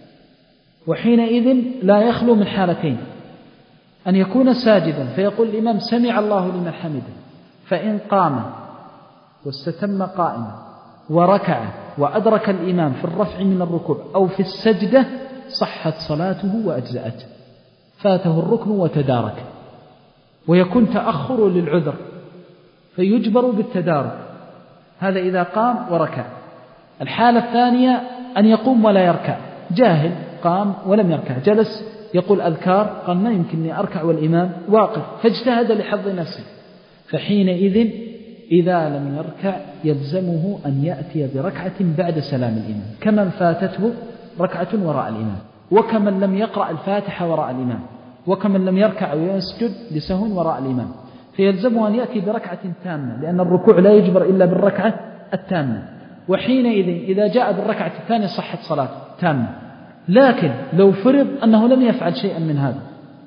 وحينئذ لا يخلو من حالتين: أن يكون ساجدا فيقول الإمام سمع الله لمن حمده، فإن قام واستتم قائما وركع وأدرك الإمام في الرفع من الركوع أو في السجدة صحت صلاته وأجزأته، فاته الركن وتدارك، ويكون تأخر للعذر فيجبر بالتدارك. هذا إذا قام وركع. الحالة الثانية أن يقوم ولا يركع، جاهل قام ولم يركع، جلس يقول أذكار، قال ما يمكنني أركع والإمام واقف، فاجتهد لحظ نفسه، فحينئذ إذا لم يركع يلزمه أن يأتي بركعة بعد سلام الإمام، كمن فاتته ركعة وراء الإمام، وكمن لم يقرأ الفاتحة وراء الإمام، وكمن لم يركع ويسجد لسهو وراء الإمام، فيلزمه أن يأتي بركعة تامة، لأن الركوع لا يجبر إلا بالركعة التامة. وحينئذ إذا جاء بالركعة الثانية صحت صلاته تامة. لكن لو فرض أنه لم يفعل شيئا من هذا،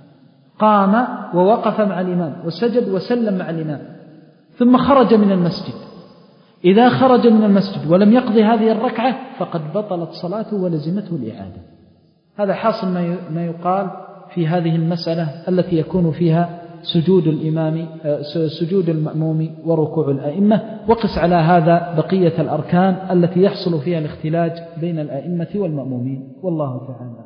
قام ووقف مع الإمام وسجد وسلم مع الإمام ثم خرج من المسجد، إذا خرج من المسجد ولم يقضي هذه الركعة فقد بطلت صلاته ولزمته الإعادة. هذا حاصل ما يقال في هذه المسألة التي يكون فيها سجود الإمام سجود المأموم وركوع الأئمة. وقس على هذا بقية الأركان التي يحصل فيها الاختلاج بين الأئمة والمأمومين، والله تعالى.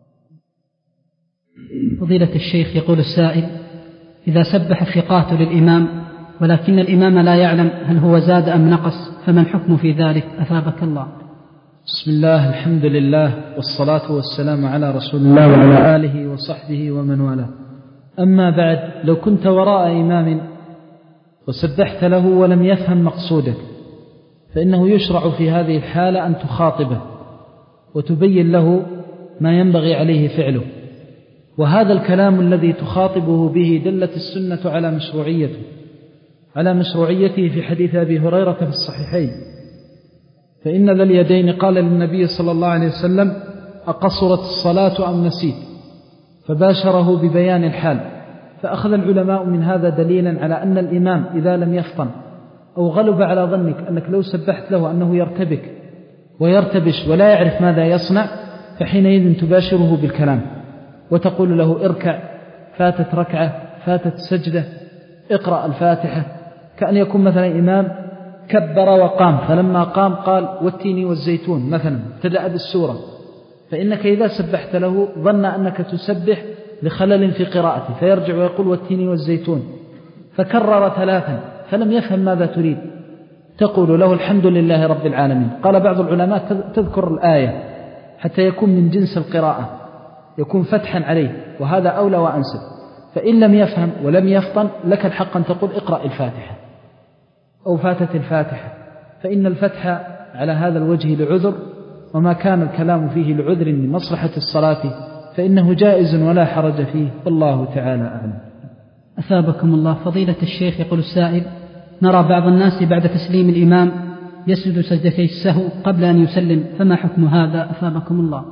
فضيلة الشيخ، يقول السائل: إذا سبح الثقات للإمام ولكن الإمام لا يعلم هل هو زاد أم نقص، فما الحكم في ذلك؟ أثابك الله. بسم الله، الحمد لله، والصلاة والسلام على رسول الله وعلى آله وصحبه ومن والاه. أما بعد، لو كنت وراء إمام وسبحت له ولم يفهم مقصودك، فإنه يشرع في هذه الحالة أن تخاطبه وتبين له ما ينبغي عليه فعله. وهذا الكلام الذي تخاطبه به دلت السنة على مشروعيته على مشروعيته في حديث أبي هريرة في الصحيحين: فإن ذا اليدين قال للنبي صلى الله عليه وسلم: أقصرت الصلاة أم نسيت؟ فباشره ببيان الحال. فأخذ العلماء من هذا دليلا على أن الإمام إذا لم يفطن أو غلب على ظنك أنك لو سبحت له أنه يرتبك ويرتبش ولا يعرف ماذا يصنع، فحينئذ تباشره بالكلام وتقول له: اركع، فاتت ركعة، فاتت سجدة، اقرأ الفاتحة. كأن يكون مثلا إمام كبر وقام، فلما قام قال: والتين والزيتون مثلا، ابتدأ بالسورة، فإنك إذا سبحت له ظن أنك تسبح لخلل في قراءته، فيرجع ويقول: والتين والزيتون، فكرر ثلاثا فلم يفهم ماذا تريد، تقول له: الحمد لله رب العالمين. قال بعض العلماء تذكر الآية حتى يكون من جنس القراءة، يكون فتحا عليه، وهذا أولى وأنسب. فإن لم يفهم ولم يفطن لك الحق أن تقول: اقرأ الفاتحة، أو فاتت الفاتحة، فإن الفتح على هذا الوجه لعذر، وما كان الكلام فيه لعذر لمصلحة الصلاة فإنه جائز ولا حرج فيه، والله تعالى أعلم. أثابكم الله. فضيلة الشيخ يقول السائل: نرى بعض الناس بعد تسليم الإمام يسجد سجدتي السهو قبل أن يسلم، فما حكم هذا أثابكم الله؟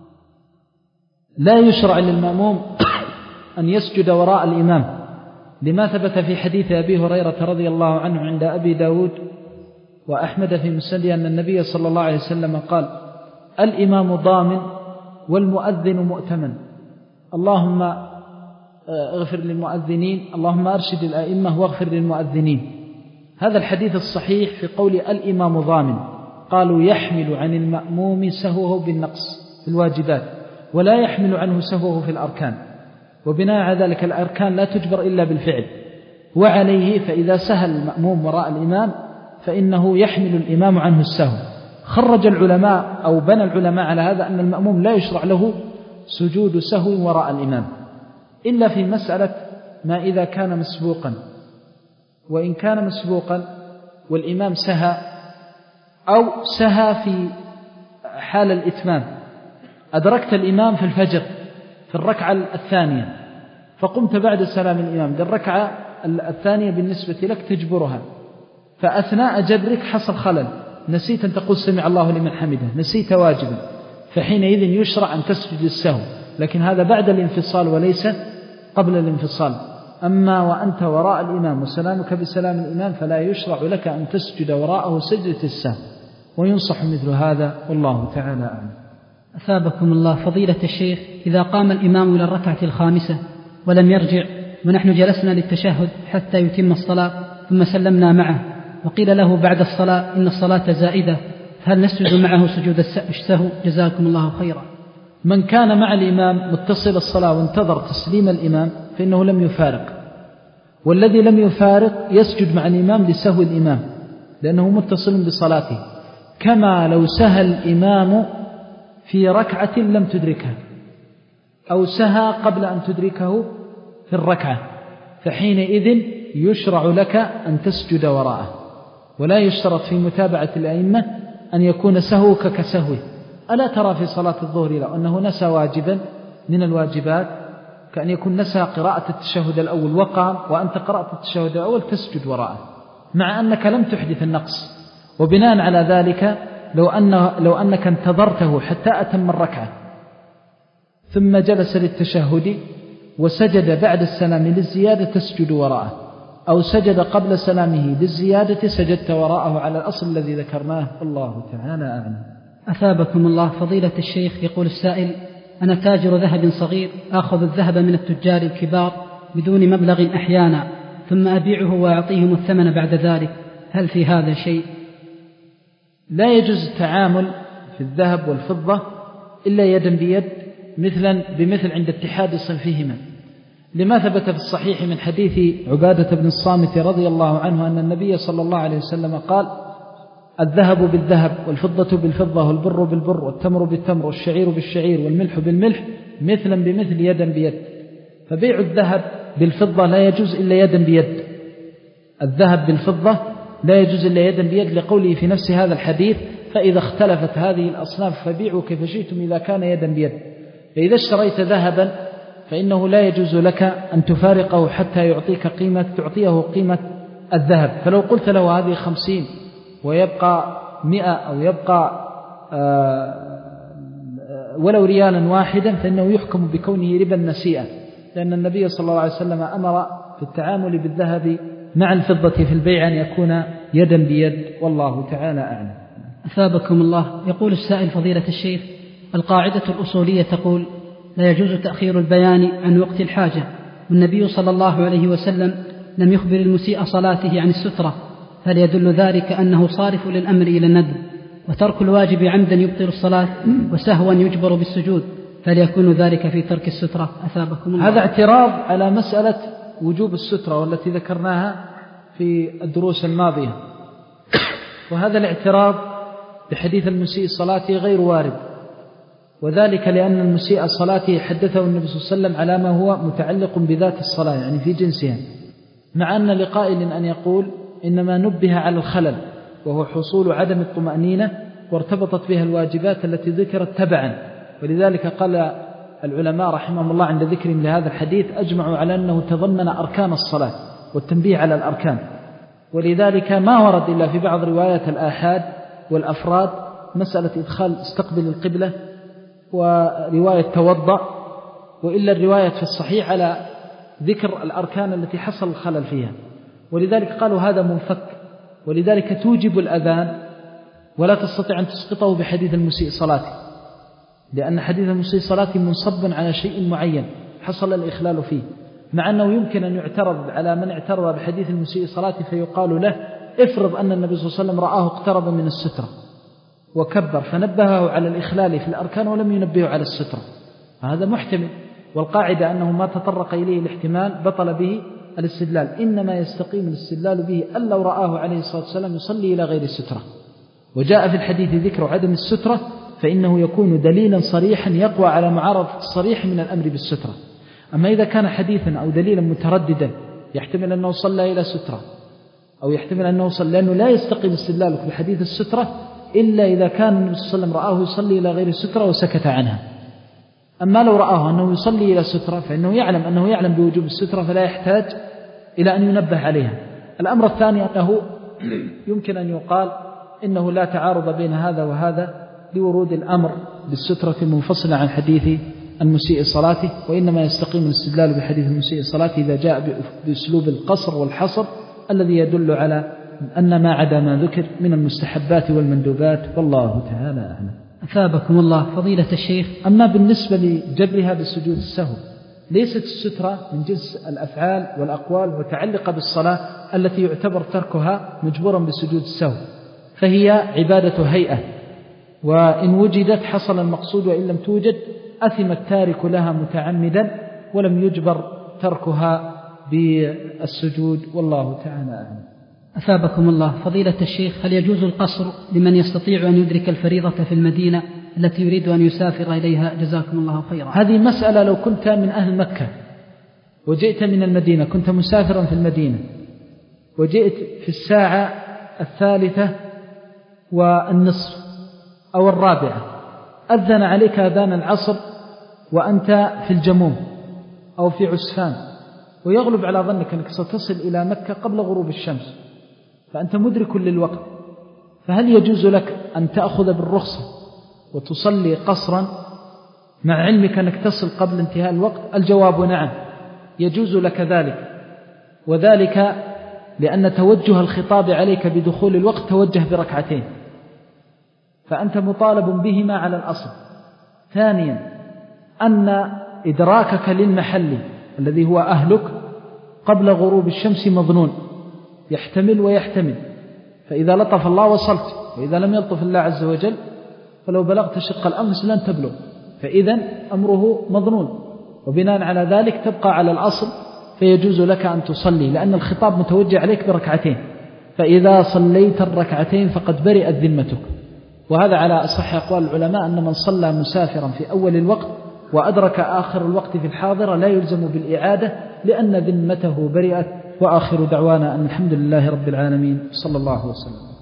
لا يشرع للمأموم أن يسجد وراء الإمام، لما ثبت في حديث أبي هريرة رضي الله عنه عند أبي داود وأحمد في مسنده أن النبي صلى الله عليه وسلم قال: الإمام ضامن والمؤذن مؤتمن، اللهم اغفر للمؤذنين، اللهم أرشد الأئمة واغفر للمؤذنين. هذا الحديث الصحيح في قول الإمام ضامن، قالوا يحمل عن المأموم سهوه بالنقص في الواجبات ولا يحمل عنه سهوه في الأركان، وبناء على ذلك الأركان لا تجبر إلا بالفعل، وعليه فإذا سهل المأموم وراء الإمام فإنه يحمل الإمام عنه السهو. خرج العلماء أو بنى العلماء على هذا أن المأموم لا يشرع له سجود سهو وراء الإمام إلا في مسألة ما إذا كان مسبوقا، وإن كان مسبوقا والإمام سهى أو سهى في حال الإتمام، أدركت الإمام في الفجر في الركعة الثانية فقمت بعد سلام الإمام، الركعة الثانية بالنسبة لك تجبرها، فأثناء جبرك حصل خلل، نسيت أن تقول سمع الله لمن حمده، نسيت واجبا، فحينئذ يشرع أن تسجد السهو، لكن هذا بعد الانفصال وليس قبل الانفصال. أما وأنت وراء الإمام وسلامك بسلام الإمام فلا يشرع لك أن تسجد وراءه سجدة السهو، وينصح مثل هذا، والله تعالى أعلم. أثابكم الله. فضيلة الشيخ: إذا قام الإمام إلى الركعة الخامسة ولم يرجع ونحن جلسنا للتشهد حتى يتم الصلاة ثم سلمنا معه وقيل له بعد الصلاة إن الصلاة زائدة، فهل نسجد معه سجود السهو؟ جزاكم الله خيرا. من كان مع الإمام متصل الصلاة وانتظر تسليم الإمام فإنه لم يفارق، والذي لم يفارق يسجد مع الإمام لسهو الإمام لأنه متصل بصلاته، كما لو سهى الإمام في ركعة لم تدركها أو سهى قبل أن تدركه في الركعة، فحينئذ يشرع لك أن تسجد وراءه، ولا يشترط في متابعة الأئمة أن يكون سهوك كسهوه. ألا ترى في صلاة الظهر لو أنه نسى واجبا من الواجبات كأن يكون نسى قراءة التشهد الأول وقام وأنت قرأت التشهد الأول تسجد وراءه، مع أنك لم تحدث النقص، وبناء على ذلك لو, أن لو أنك انتظرته حتى أتم الركعة ثم جلس للتشهد وسجد بعد السلام للزيادة تسجد وراءه، أو سجد قبل سلامه للزيادة سجدت وراءه على الأصل الذي ذكرناه، الله تعالى أعلم. أثابكم الله. فضيلة الشيخ يقول السائل: أنا تاجر ذهب صغير آخذ الذهب من التجار الكبار بدون مبلغ أحيانا ثم أبيعه وأعطيهم الثمن بعد ذلك، هل في هذا شيء؟ لا يجوز التعامل في الذهب والفضة إلا يدا بيد مثلا بمثل عند اتحاد صنفهما، لما ثبت في الصحيح من حديث عبادة بن الصامت رضي الله عنه أن النبي صلى الله عليه وسلم قال: الذهب بالذهب والفضة بالفضة والبر بالبر والتمر بالتمر والشعير بالشعير والملح بالملح مثلا بمثل يدا بيد. فبيع الذهب بالفضة لا يجوز إلا يدا بيد، الذهب بالفضة لا يجوز إلا يدا بيد، لقوله في نفس هذا الحديث: فإذا اختلفت هذه الأصناف فبيعوا كيف شئتم إذا كان يدا بيد. فإذا اشتريت ذهبا فإنه لا يجوز لك أن تفارقه حتى يعطيك قيمة تعطيه قيمة الذهب، فلو قلت له هذه خمسين ويبقى مئة أو يبقى ولو ريالا واحدا فإنه يحكم بكونه ربا نسيئة، لأن النبي صلى الله عليه وسلم أمر في التعامل بالذهب مع الفضة في البيع أن يكون يدا بيد، والله تعالى أعلم. أثابكم الله. يقول السائل: فضيلة الشيخ، القاعدة الأصولية تقول: لا يجوز تأخير البيان عن وقت الحاجة، والنبي صلى الله عليه وسلم لم يخبر المسيء صلاته عن السترة، هل يدل ذلك أنه صارف للأمر إلى الندب، وترك الواجب عمدا يبطل الصلاة وسهوا يجبر بالسجود، فليكون ذلك في ترك السترة؟ أثابكم الله. هذا اعتراض على مسألة وجوب السترة والتي ذكرناها في الدروس الماضية، وهذا الاعتراض بحديث المسيء صلاته غير وارد، وذلك لأن المسيء صلاته حدثه النبي صلى الله عليه وسلم على ما هو متعلق بذات الصلاة يعني في جنسها، مع أن لقائل أن يقول إنما نبه على الخلل وهو حصول عدم الطمأنينة، وارتبطت بها الواجبات التي ذكرت تبعا. ولذلك قال العلماء رحمهم الله عند ذكرهم لهذا الحديث أجمعوا على أنه تضمن أركان الصلاة والتنبيه على الأركان. ولذلك ما ورد إلا في بعض روايات الآحاد والأفراد مسألة إدخال استقبل القبلة ورواية توضأ، وإلا الرواية في الصحيح على ذكر الأركان التي حصل الخلل فيها. ولذلك قالوا هذا منفك، ولذلك توجب الأذان ولا تستطيع أن تسقطه بحديث المسيء صلاته، لأن حديث المسيء صلاته منصب على شيء معين حصل الإخلال فيه، مع أنه يمكن أن يعترض على من اعترض بحديث المسيء صلاته فيقال له افرض أن النبي صلى الله عليه وسلم رآه اقترب من السترة وكبر فنبهه على الإخلال في الأركان ولم ينبهه على السترة، هذا محتمل. والقاعدة أنه ما تطرق إليه الاحتمال بطل به الاستدلال، إنما يستقيم الاستدلال به أن لو رآه عليه الصلاة والسلام يصلي إلى غير السترة، وجاء في الحديث ذكر عدم السترة فإنه يكون دليلا صريحا يقوى على معارضة الصريح من الأمر بالسترة. أما إذا كان حديثا أو دليلا مترددا يحتمل أنه صلى إلى سترة أو يحتمل أنه صلى، لأنه لا يستقيم استدلالك بحديث السترة إلا إذا كان النبي صلى الله عليه وسلم رآه يصلي إلى غير السترة وسكت عنها. أما لو رآه أنه يصلي إلى السترة فإنه يعلم أنه يعلم بوجوب السترة فلا يحتاج إلى أن ينبه عليها. الأمر الثاني أنه يمكن أن يقال إنه لا تعارض بين هذا وهذا لورود الأمر بالسترة منفصلة عن حديث المسيء صلاته، وإنما يستقيم الاستدلال بحديث المسيء صلاته إذا جاء بأسلوب القصر والحصر الذي يدل على أن ما عدا ما ذكر من المستحبات والمندوبات، والله تعالى أعلم. أثابكم الله فضيلة الشيخ. أما بالنسبة لجبرها بسجود السهو، ليست السترة من جنس الأفعال والأقوال متعلقة بالصلاة التي يعتبر تركها مجبورا بسجود السهو، فهي عبادة هيئة، وإن وجدت حصل المقصود وإن لم توجد أثم التارك لها متعمدا ولم يجبر تركها بالسجود، والله تعالى أعلم. أثابكم الله فضيلة الشيخ، هل يجوز القصر لمن يستطيع أن يدرك الفريضة في المدينة التي يريد أن يسافر إليها؟ جزاكم الله خيرا. هذه مسألة لو كنت من أهل مكة وجئت من المدينة، كنت مسافرا في المدينة وجئت في الساعة الثالثة والنصف أو الرابعة، أذن عليك أذان العصر وأنت في الجموم أو في عسفان، ويغلب على ظنك أنك ستصل إلى مكة قبل غروب الشمس، فأنت مدرك للوقت، فهل يجوز لك أن تأخذ بالرخصة وتصلي قصرا مع علمك أنك تصل قبل انتهاء الوقت؟ الجواب نعم، يجوز لك ذلك، وذلك لأن توجه الخطاب عليك بدخول الوقت توجه بركعتين، فأنت مطالب بهما على الأصل. ثانيا أن إدراكك للمحل الذي هو أهلك قبل غروب الشمس مظنون، يحتمل ويحتمل، فإذا لطف الله وصلت، وإذا لم يلطف الله عز وجل فلو بلغت شق الأمس لن تبلغ، فإذا أمره مظنون، وبناء على ذلك تبقى على الأصل، فيجوز لك أن تصلي لأن الخطاب متوجه عليك بركعتين، فإذا صليت الركعتين فقد برئت ذمتك. وهذا على أصح أقوال العلماء أن من صلى مسافرا في أول الوقت وأدرك آخر الوقت في الحاضرة لا يلزم بالإعادة لأن ذمته برئت. وآخر دعوانا أن الحمد لله رب العالمين، صلى الله وسلم.